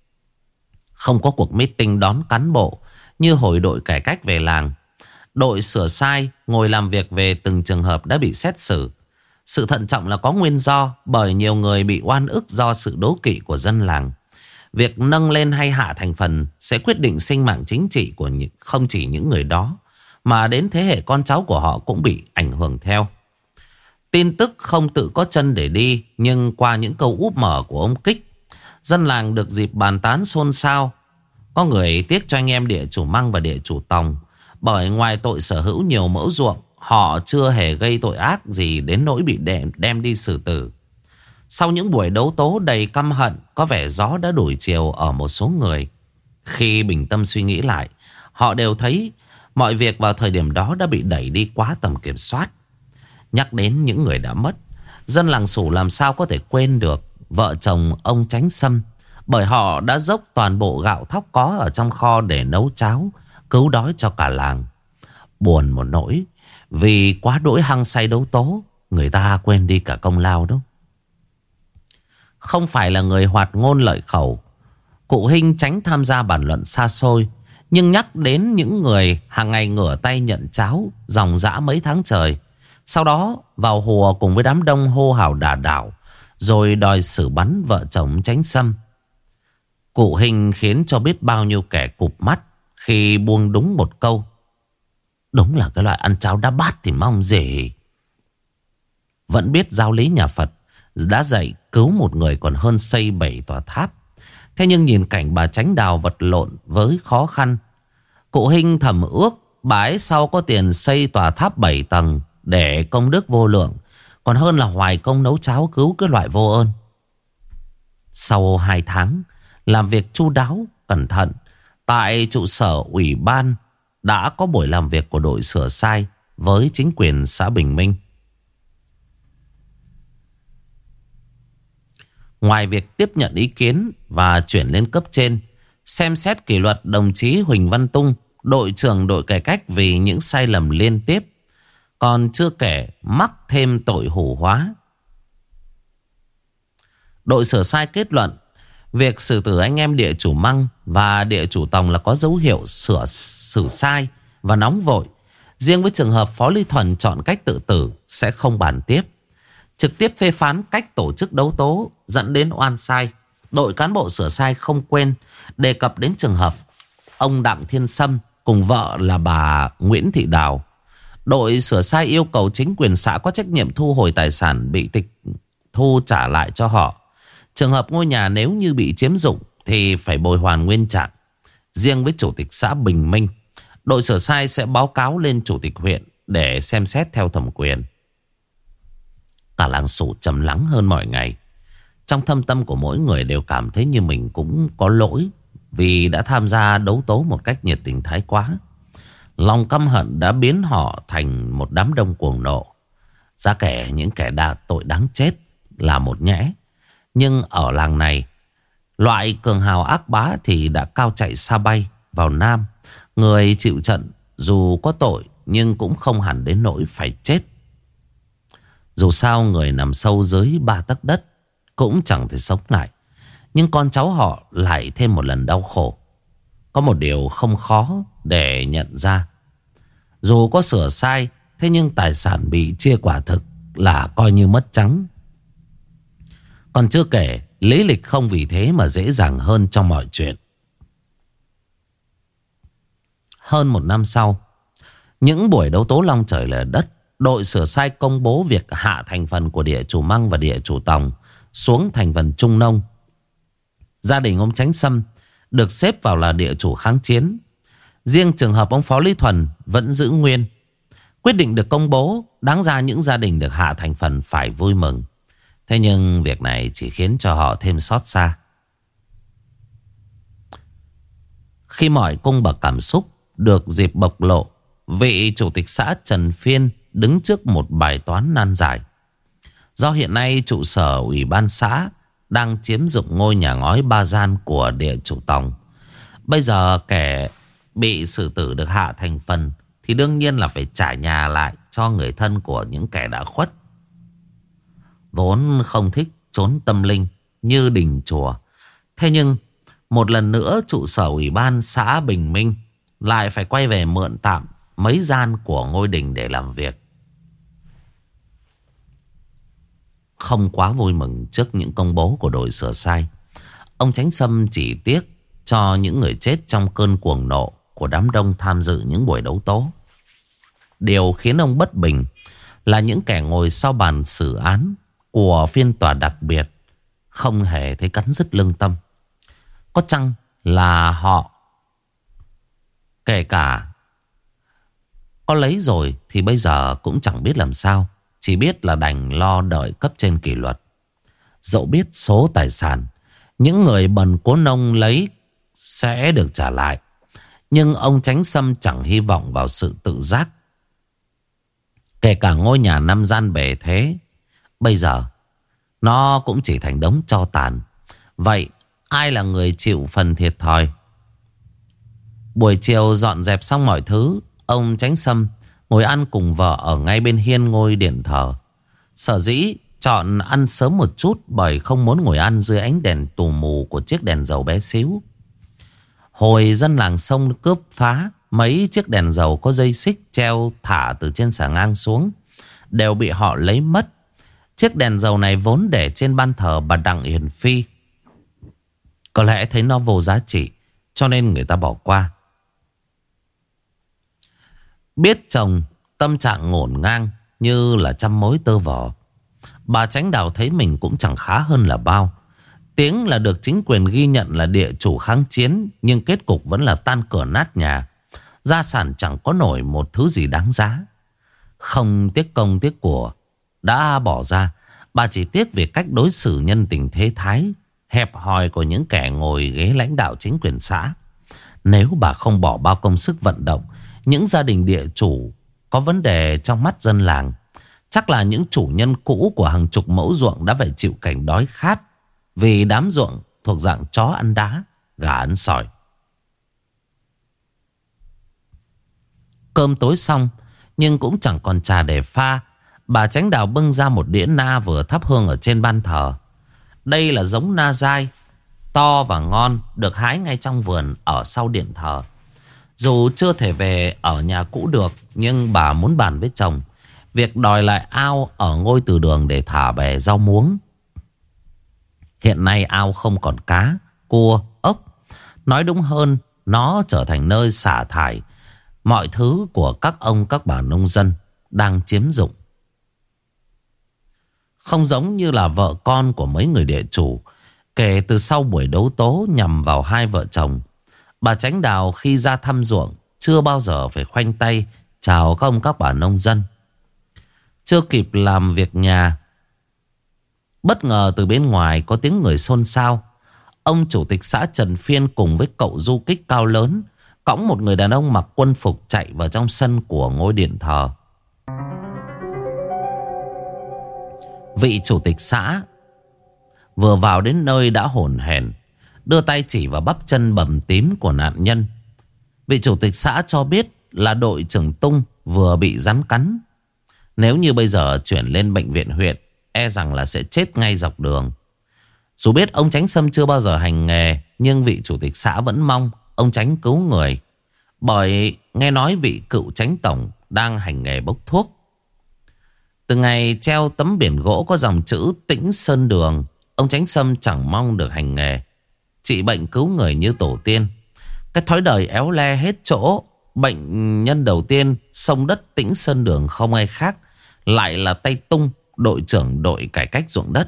Không có cuộc meeting đón cán bộ như hồi đội cải cách về làng. Đội sửa sai ngồi làm việc về từng trường hợp đã bị xét xử. Sự thận trọng là có nguyên do, bởi nhiều người bị oan ức do sự đố kỵ của dân làng. Việc nâng lên hay hạ thành phần sẽ quyết định sinh mạng chính trị của không chỉ những người đó, mà đến thế hệ con cháu của họ cũng bị ảnh hưởng theo. Tin tức không tự có chân để đi, nhưng qua những câu úp mở của ông Kích, dân làng được dịp bàn tán xôn xao. Có người tiếc cho anh em địa chủ Măng và địa chủ Tòng, bởi ngoài tội sở hữu nhiều mẫu ruộng, họ chưa hề gây tội ác gì đến nỗi bị đem đi xử tử. Sau những buổi đấu tố đầy căm hận, có vẻ gió đã đổi chiều ở một số người. Khi bình tâm suy nghĩ lại, họ đều thấy mọi việc vào thời điểm đó đã bị đẩy đi quá tầm kiểm soát. Nhắc đến những người đã mất, dân làng Sủ làm sao có thể quên được vợ chồng ông Chánh Sâm, bởi họ đã dốc toàn bộ gạo thóc có ở trong kho để nấu cháo, cứu đói cho cả làng. Buồn một nỗi, vì quá đỗi hăng say đấu tố, người ta quên đi cả công lao đó. Không phải là người hoạt ngôn lợi khẩu, cụ Hinh tránh tham gia bàn luận xa xôi, nhưng nhắc đến những người hàng ngày ngửa tay nhận cháo dòng dã mấy tháng trời, sau đó vào hùa cùng với đám đông hô hào đả đảo, rồi đòi xử bắn vợ chồng Chánh Sâm. Cụ Hinh khiến cho biết bao nhiêu kẻ cụp mắt khi buông đúng một câu: đúng là cái loại ăn cháo đá bát thì mong gì. Vẫn biết giáo lý nhà Phật đã dạy cứu một người còn hơn xây 7 tòa tháp. Thế nhưng nhìn cảnh bà Chánh Đào vật lộn với khó khăn, cụ Hinh thầm ước bà ấy sau có tiền xây tòa tháp 7 tầng để công đức vô lượng, còn hơn là hoài công nấu cháo cứu cái loại vô ơn. Sau 2 tháng làm việc chu đáo, cẩn thận, tại trụ sở ủy ban đã có buổi làm việc của đội sửa sai với chính quyền xã Bình Minh. Ngoài việc tiếp nhận ý kiến và chuyển lên cấp trên, xem xét kỷ luật đồng chí Huỳnh Văn Tung, đội trưởng đội cải cách vì những sai lầm liên tiếp, còn chưa kể mắc thêm tội hủ hóa. Đội sửa sai kết luận việc xử tử anh em địa chủ Măng và địa chủ Tòng là có dấu hiệu xử sai và nóng vội. Riêng với trường hợp Phó Lý Thuần chọn cách tự tử sẽ không bàn tiếp, trực tiếp phê phán cách tổ chức đấu tố dẫn đến oan sai. Đội cán bộ sửa sai không quên đề cập đến trường hợp ông Đặng Thiên Sâm cùng vợ là bà Nguyễn Thị Đào. Đội sửa sai yêu cầu chính quyền xã có trách nhiệm thu hồi tài sản bị tịch thu trả lại cho họ. Trường hợp ngôi nhà nếu như bị chiếm dụng thì phải bồi hoàn nguyên trạng. Riêng với chủ tịch xã Bình Minh, đội sửa sai sẽ báo cáo lên chủ tịch huyện để xem xét theo thẩm quyền. Cả làng Sủ trầm lắng hơn mọi ngày. Trong thâm tâm của mỗi người đều cảm thấy như mình cũng có lỗi vì đã tham gia đấu tố một cách nhiệt tình thái quá. Lòng căm hận đã biến họ thành một đám đông cuồng nộ. Giá kẻ những kẻ tội đáng chết là một nhẽ. Nhưng ở làng này, loại cường hào ác bá thì đã cao chạy xa bay vào Nam. Người chịu trận dù có tội nhưng cũng không hẳn đến nỗi phải chết. Dù sao người nằm sâu dưới 3 tấc đất cũng chẳng thể sống lại. Nhưng con cháu họ lại thêm một lần đau khổ. Có một điều không khó để nhận ra. Dù có sửa sai, thế nhưng tài sản bị chia quả thực là coi như mất trắng. Còn chưa kể, lý lịch không vì thế mà dễ dàng hơn trong mọi chuyện. Hơn một năm sau, những buổi đấu tố long trời lở đất, đội sửa sai công bố việc hạ thành phần của địa chủ Măng và địa chủ Tòng xuống thành phần Trung Nông. Gia đình ông Chánh Sâm được xếp vào là địa chủ kháng chiến. Riêng trường hợp ông Phó Lý Thuần vẫn giữ nguyên. Quyết định được công bố, đáng ra những gia đình được hạ thành phần phải vui mừng. Thế nhưng việc này chỉ khiến cho họ thêm xót xa. Khi mọi cung bậc cảm xúc được dịp bộc lộ, vị chủ tịch xã Trần Phiên đứng trước một bài toán nan giải. Do hiện nay trụ sở ủy ban xã đang chiếm dụng ngôi nhà ngói 3 gian của địa chủ Tòng. Bây giờ kẻ bị xử tử được hạ thành phần thì đương nhiên là phải trả nhà lại cho người thân của những kẻ đã khuất. Vốn không thích trốn tâm linh như đình chùa, thế nhưng một lần nữa trụ sở ủy ban xã Bình Minh lại phải quay về mượn tạm mấy gian của ngôi đình để làm việc. Không quá vui mừng trước những công bố của đội sửa sai, ông Chánh Sâm chỉ tiếc cho những người chết trong cơn cuồng nộ của đám đông tham dự những buổi đấu tố. Điều khiến ông bất bình là những kẻ ngồi sau bàn xử án của phiên tòa đặc biệt không hề thấy cắn rứt lương tâm. Có chăng là họ kể cả có lấy rồi thì bây giờ cũng chẳng biết làm sao, chỉ biết là đành lo đợi cấp trên kỷ luật. Dẫu biết số tài sản những người bần cố nông lấy sẽ được trả lại, nhưng ông Chánh Sâm chẳng hy vọng vào sự tự giác. Kể cả ngôi nhà 5 gian bề thế, bây giờ nó cũng chỉ thành đống tro tàn. Vậy ai là người chịu phần thiệt thòi? Buổi chiều dọn dẹp xong mọi thứ, ông Chánh Sâm ngồi ăn cùng vợ ở ngay bên hiên ngôi điện thờ. Sở dĩ chọn ăn sớm một chút bởi không muốn ngồi ăn dưới ánh đèn tù mù của chiếc đèn dầu bé xíu. Hồi dân làng sông cướp phá mấy chiếc đèn dầu có dây xích treo thả từ trên xà ngang xuống, đều bị họ lấy mất. Chiếc đèn dầu này vốn để trên ban thờ bà Đặng Hiền Phi. Có lẽ thấy nó vô giá trị cho nên người ta bỏ qua. Biết chồng tâm trạng ngổn ngang như là trăm mối tơ vò, bà Chánh Đào thấy mình cũng chẳng khá hơn là bao. Tiếng là được chính quyền ghi nhận là địa chủ kháng chiến, nhưng kết cục vẫn là tan cửa nát nhà. Gia sản chẳng có nổi một thứ gì đáng giá. Không tiếc công tiếc của đã bỏ ra, bà chỉ tiếc về cách đối xử nhân tình thế thái hẹp hòi của những kẻ ngồi ghế lãnh đạo chính quyền xã. Nếu bà không bỏ bao công sức vận động những gia đình địa chủ có vấn đề trong mắt dân làng, chắc là những chủ nhân cũ của hàng chục mẫu ruộng đã phải chịu cảnh đói khát, vì đám ruộng thuộc dạng chó ăn đá, gà ăn sỏi. Cơm tối xong nhưng cũng chẳng còn trà để pha, bà Chánh Đào bưng ra một đĩa na vừa thắp hương ở trên ban thờ. Đây là giống na dai to và ngon, được hái ngay trong vườn ở sau điện thờ. Dù chưa thể về ở nhà cũ được, nhưng bà muốn bàn với chồng việc đòi lại ao ở ngôi từ đường để thả bè rau muống. Hiện nay ao không còn cá, cua, ốc. Nói đúng hơn, nó trở thành nơi xả thải mọi thứ của các ông các bà nông dân đang chiếm dụng. Không giống như là vợ con của mấy người địa chủ. Kể từ sau buổi đấu tố nhằm vào hai vợ chồng, bà Chánh Đào khi ra thăm ruộng chưa bao giờ phải khoanh tay chào các ông các bà nông dân. Chưa kịp làm việc nhà, bất ngờ từ bên ngoài có tiếng người xôn xao. Ông chủ tịch xã Trần Phiên cùng với cậu du kích cao lớn cõng một người đàn ông mặc quân phục chạy vào trong sân của ngôi điện thờ. Vị chủ tịch xã vừa vào đến nơi đã hổn hển, đưa tay chỉ vào bắp chân bầm tím của nạn nhân. Vị chủ tịch xã cho biết là đội trưởng Tung vừa bị rắn cắn. Nếu như bây giờ chuyển lên bệnh viện huyện, e rằng là sẽ chết ngay dọc đường. Dù biết ông Chánh Sâm chưa bao giờ hành nghề, nhưng vị chủ tịch xã vẫn mong ông Chánh cứu người. Bởi nghe nói vị cựu Chánh Tổng đang hành nghề bốc thuốc. Từ ngày treo tấm biển gỗ có dòng chữ Tĩnh Sơn Đường, ông Chánh Sâm chẳng mong được hành nghề trị bệnh cứu người như tổ tiên. Cái thói đời éo le hết chỗ. Bệnh nhân đầu tiên sông đất Tĩnh Sơn Đường không ai khác, lại là tay Tung, đội trưởng đội cải cách ruộng đất.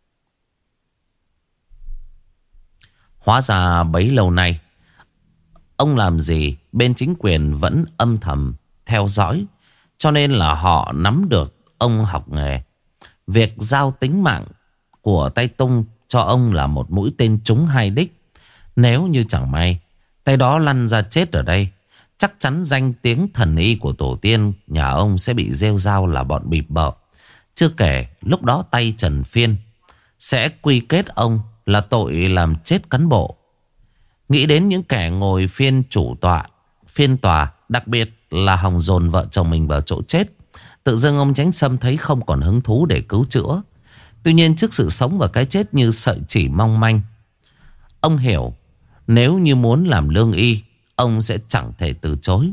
Hóa ra bấy lâu nay ông làm gì bên chính quyền vẫn âm thầm theo dõi, cho nên là họ nắm được ông học nghề. Việc giao tính mạng của tay Tung cho ông là một mũi tên trúng hai đích. Nếu như chẳng may tay đó lăn ra chết ở đây, chắc chắn danh tiếng thần y của tổ tiên nhà ông sẽ bị rêu rao là bọn bịp bợm. Chưa kể lúc đó tay Trần Phiên sẽ quy kết ông là tội làm chết cán bộ. Nghĩ đến những kẻ ngồi phiên tòa, đặc biệt là hòng dồn vợ chồng mình vào chỗ chết, tự dưng ông Chánh Sâm thấy không còn hứng thú để cứu chữa. Tuy nhiên trước sự sống và cái chết như sợi chỉ mong manh, ông hiểu nếu như muốn làm lương y, ông sẽ chẳng thể từ chối.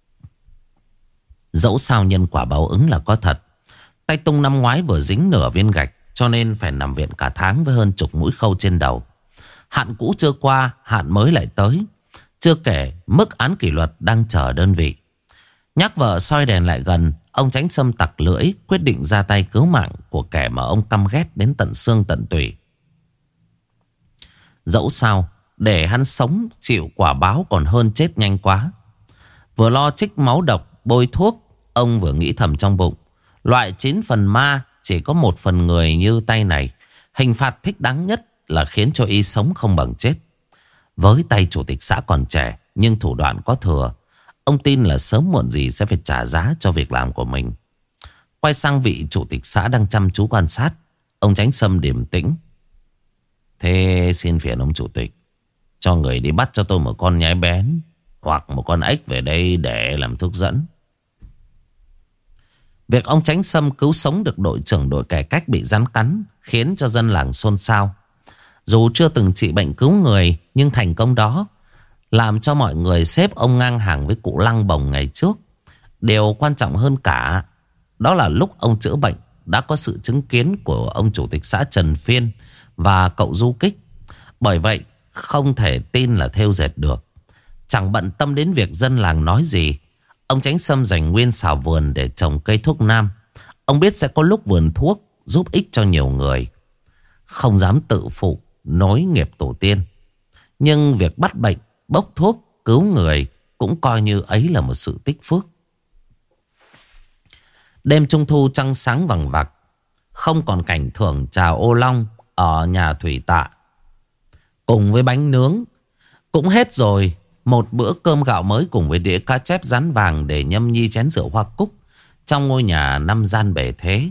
Dẫu sao nhân quả báo ứng là có thật. Tay Tung năm ngoái vừa dính nửa viên gạch, cho nên phải nằm viện cả tháng với hơn chục mũi khâu trên đầu. Hạn cũ chưa qua, hạn mới lại tới. Chưa kể mức án kỷ luật đang chờ đơn vị. Nhắc vợ soi đèn lại gần, ông Chánh Sâm tặc lưỡi quyết định ra tay cứu mạng của kẻ mà ông căm ghét đến tận xương tận tủy. Dẫu sao để hắn sống chịu quả báo còn hơn chết nhanh quá. Vừa lo trích máu độc bôi thuốc, ông vừa nghĩ thầm trong bụng, loại 9 phần ma chỉ có 1 phần người như tay này, hình phạt thích đáng nhất là khiến cho y sống không bằng chết. Với tay chủ tịch xã còn trẻ nhưng thủ đoạn có thừa, ông tin là sớm muộn gì sẽ phải trả giá cho việc làm của mình. Quay sang vị chủ tịch xã đang chăm chú quan sát, ông Chánh Sâm điềm tĩnh. Thế xin phiền ông chủ tịch cho người đi bắt cho tôi một con nhái bén hoặc một con ếch về đây để làm thuốc dẫn. Việc ông Chánh Sâm cứu sống được đội trưởng đội cải cách bị rắn cắn khiến cho dân làng xôn xao. Dù chưa từng trị bệnh cứu người, nhưng thành công đó làm cho mọi người xếp ông ngang hàng với cụ Lăng Bồng ngày trước. Điều quan trọng hơn cả đó là lúc ông chữa bệnh đã có sự chứng kiến của ông chủ tịch xã Trần Phiên và cậu du kích. Bởi vậy không thể tin là thêu dệt được. Chẳng bận tâm đến việc dân làng nói gì, ông Chánh Sâm dành nguyên xào vườn để trồng cây thuốc nam. Ông biết sẽ có lúc vườn thuốc giúp ích cho nhiều người. Không dám tự phụ nối nghiệp tổ tiên, nhưng việc bắt bệnh, bốc thuốc, cứu người cũng coi như ấy là một sự tích phước. Đêm trung thu trăng sáng vằng vặc, không còn cảnh thưởng trào ô long ở nhà Thủy Tạ cùng với bánh nướng. Cũng hết rồi. Một bữa cơm gạo mới cùng với đĩa cá chép rán vàng để nhâm nhi chén rượu hoa cúc trong ngôi nhà 5 gian bề thế.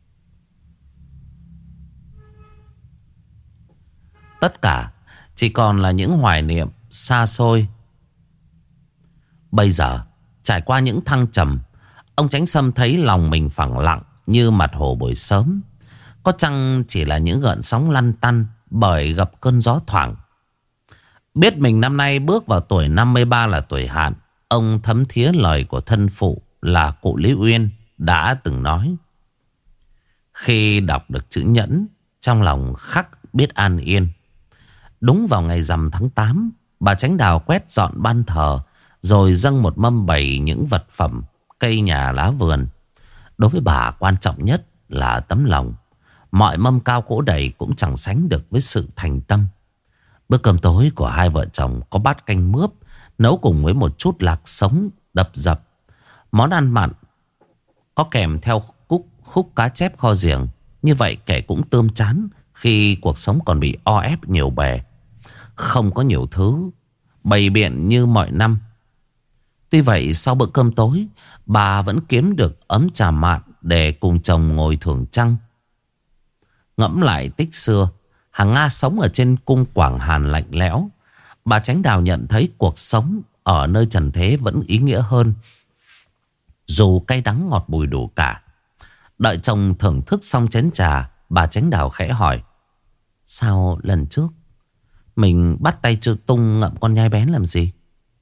Tất cả chỉ còn là những hoài niệm xa xôi. Bây giờ trải qua những thăng trầm, ông Chánh Sâm thấy lòng mình phẳng lặng như mặt hồ buổi sớm. Có chăng chỉ là những gợn sóng lăn tăn bởi gặp cơn gió thoảng. Biết mình năm nay bước vào tuổi 53 là tuổi hạn, ông thấm thía lời của thân phụ là cụ Lý Uyên đã từng nói. Khi đọc được chữ nhẫn, trong lòng khắc biết an yên. Đúng vào ngày rằm tháng 8, bà Chánh Đào quét dọn ban thờ, rồi dâng một mâm bày những vật phẩm, cây nhà lá vườn. Đối với bà, quan trọng nhất là tấm lòng. Mọi mâm cao cỗ đầy cũng chẳng sánh được với sự thành tâm. Bữa cơm tối của hai vợ chồng có bát canh mướp, nấu cùng với một chút lạc sống đập dập. Món ăn mặn có kèm theo khúc cá chép kho giềng. Như vậy kẻ cũng tươm chán khi cuộc sống còn bị o ép nhiều bề. Không có nhiều thứ bày biện như mọi năm. Tuy vậy sau bữa cơm tối, bà vẫn kiếm được ấm trà mạn để cùng chồng ngồi thưởng trăng. Ngẫm lại tích xưa, hàng Nga sống ở trên cung Quảng Hàn lạnh lẽo. Bà Chánh Đào nhận thấy cuộc sống ở nơi trần thế vẫn ý nghĩa hơn, dù cay đắng ngọt bùi đủ cả. Đợi chồng thưởng thức xong chén trà, bà Chánh Đào khẽ hỏi: sao lần trước mình bắt tay chưa tung ngậm con nhai bén làm gì?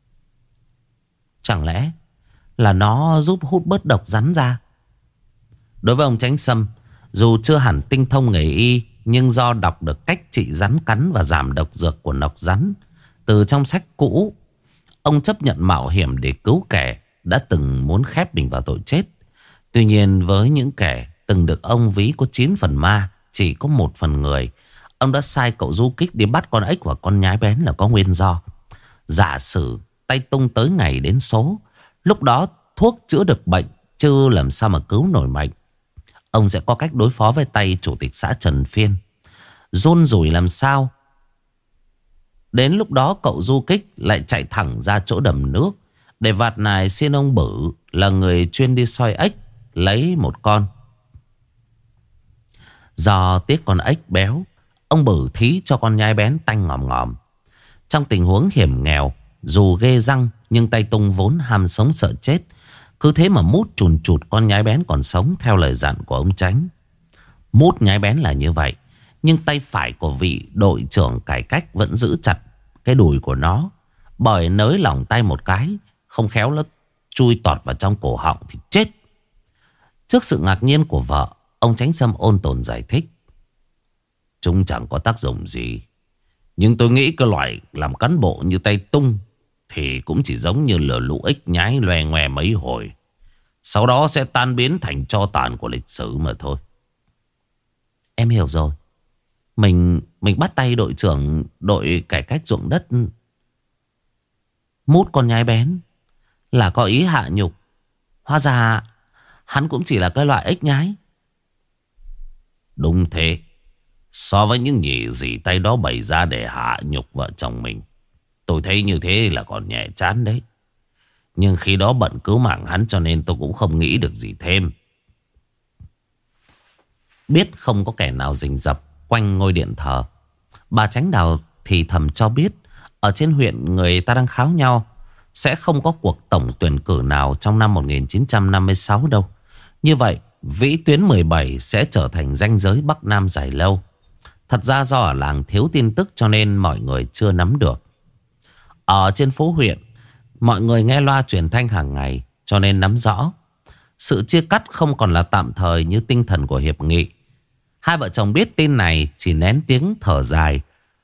Chẳng lẽ là nó giúp hút bớt độc rắn ra? Đối với ông Chánh Sâm, dù chưa hẳn tinh thông nghề y, nhưng do đọc được cách trị rắn cắn và giảm độc dược của nọc rắn từ trong sách cũ, ông chấp nhận mạo hiểm để cứu kẻ đã từng muốn khép mình vào tội chết. Tuy nhiên với những kẻ từng được ông ví có 9 phần ma, chỉ có 1 phần người, ông đã sai cậu du kích đi bắt con ếch và con nhái bén là có nguyên do. Giả sử tay tung tới ngày đến số, lúc đó thuốc chữa được bệnh, chứ làm sao mà cứu nổi mệnh. Ông sẽ có cách đối phó với tay chủ tịch xã Trần Phiên. Run rủi làm sao. Đến lúc đó cậu du kích lại chạy thẳng ra chỗ đầm nước để vạt nài xin ông Bử là người chuyên đi soi ếch lấy một con. Do tiếc con ếch béo, ông Bử thí cho con nhai bén tanh ngòm ngòm. Trong tình huống hiểm nghèo, dù ghê răng nhưng tay tung vốn ham sống sợ chết, cứ thế mà mút chùn chụt con nhái bén còn sống theo lời dặn của ông Chánh. Mút nhái bén là như vậy, nhưng tay phải của vị đội trưởng cải cách vẫn giữ chặt cái đùi của nó. Bởi nới lỏng tay một cái, không khéo nó chui tọt vào trong cổ họng thì chết. Trước sự ngạc nhiên của vợ, ông Chánh Sâm ôn tồn giải thích: chúng chẳng có tác dụng gì, nhưng tôi nghĩ cái loại làm cán bộ như tay tung thì cũng chỉ giống như lửa lũ ếch nhái loè ngoe mấy hồi, sau đó sẽ tan biến thành tro tàn của lịch sử mà thôi. Em hiểu rồi. Mình bắt tay đội trưởng đội cải cách ruộng đất mút con nhái bén là có ý hạ nhục. Hóa ra hắn cũng chỉ là cái loại ếch nhái. Đúng thế. So với những nhỉ gì tay đó bày ra để hạ nhục vợ chồng mình, tôi thấy như thế là còn nhẹ chán đấy. Nhưng khi đó bận cứu mạng hắn cho nên tôi cũng không nghĩ được gì thêm. Biết không có kẻ nào rình rập quanh ngôi điện thờ, bà Chánh Đào thì thầm cho biết ở trên huyện người ta đang kháo nhau sẽ không có cuộc tổng tuyển cử nào trong năm 1956 đâu. Như vậy vĩ tuyến 17 sẽ trở thành ranh giới Bắc Nam dài lâu. Thật ra do ở làng thiếu tin tức cho nên mọi người chưa nắm được. Ở trên phố huyện, mọi người nghe loa truyền thanh hàng ngày cho nên nắm rõ. Sự chia cắt không còn là tạm thời như tinh thần của hiệp nghị. Hai vợ chồng biết tin này chỉ nén tiếng thở dài.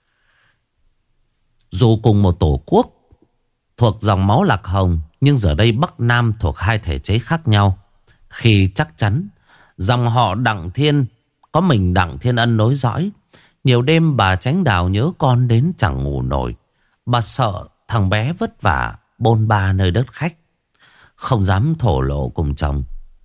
Dù cùng một tổ quốc thuộc dòng máu Lạc Hồng, nhưng giờ đây Bắc Nam thuộc hai thể chế khác nhau. Khi chắc chắn dòng họ Đặng Thiên có mình Đặng Thiên Ân nối dõi, nhiều đêm bà Chánh Đào nhớ con đến chẳng ngủ nổi. Bà sợ thằng bé vất vả bôn ba nơi đất khách, không dám thổ lộ cùng chồng.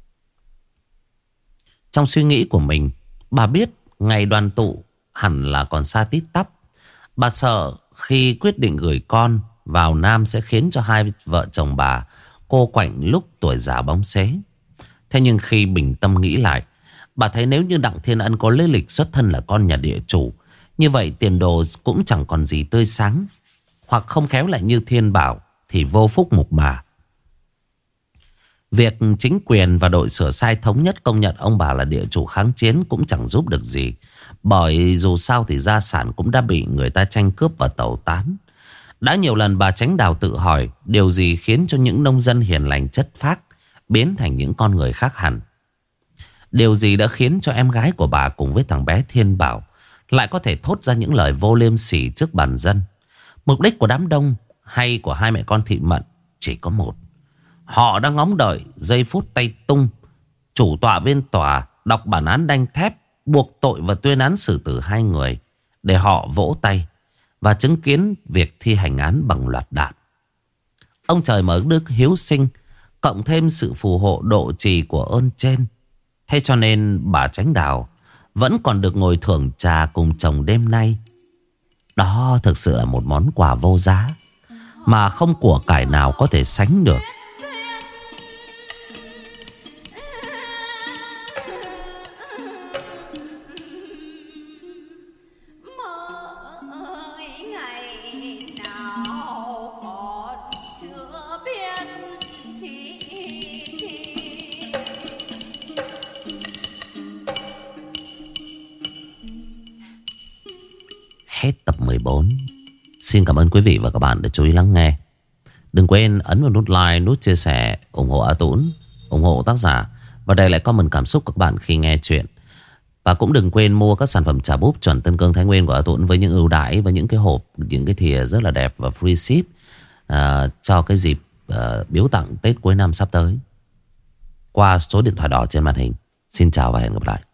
Trong suy nghĩ của mình, bà biết ngày đoàn tụ hẳn là còn xa tít tắp. Bà sợ khi quyết định gửi con vào Nam sẽ khiến cho hai vợ chồng bà cô quạnh lúc tuổi già bóng xế. Thế nhưng khi bình tâm nghĩ lại, bà thấy nếu như Đặng Thiên Ân có lý lịch xuất thân là con nhà địa chủ, như vậy tiền đồ cũng chẳng còn gì tươi sáng. Hoặc không khéo lại như Thiên bảo thì vô phúc mục mà. Việc chính quyền và đội sửa sai thống nhất công nhận ông bà là địa chủ kháng chiến cũng chẳng giúp được gì. Bởi dù sao thì gia sản cũng đã bị người ta tranh cướp và tẩu tán. Đã nhiều lần bà Chánh Đào tự hỏi điều gì khiến cho những nông dân hiền lành chất phác biến thành những con người khác hẳn. Điều gì đã khiến cho em gái của bà cùng với thằng bé Thiên Bảo lại có thể thốt ra những lời vô liêm sỉ trước bàn dân. Mục đích của đám đông hay của hai mẹ con Thị Mận chỉ có một. Họ đang ngóng đợi giây phút tay tung, chủ tọa viên tòa đọc bản án đanh thép buộc tội và tuyên án xử tử hai người, để họ vỗ tay và chứng kiến việc thi hành án bằng loạt đạn. Ông trời mở đức hiếu sinh, cộng thêm sự phù hộ độ trì của ơn trên. Thế cho nên bà Chánh Đào vẫn còn được ngồi thưởng trà cùng chồng đêm nay. Đó thực sự là một món quà vô giá mà không của cải nào có thể sánh được. Hết tập 14. Xin cảm ơn quý vị và các bạn đã chú ý lắng nghe. Đừng quên ấn vào nút like, nút chia sẻ, ủng hộ A Tũng, ủng hộ tác giả. Và đây lại comment cảm xúc các bạn khi nghe chuyện. Và cũng đừng quên mua các sản phẩm trà búp chuẩn Tân Cương Thái Nguyên của A Tũng với những ưu đãi, với những cái hộp, những cái thìa rất là đẹp và free ship cho cái dịp biếu tặng Tết cuối năm sắp tới, qua số điện thoại đỏ trên màn hình. Xin chào và hẹn gặp lại.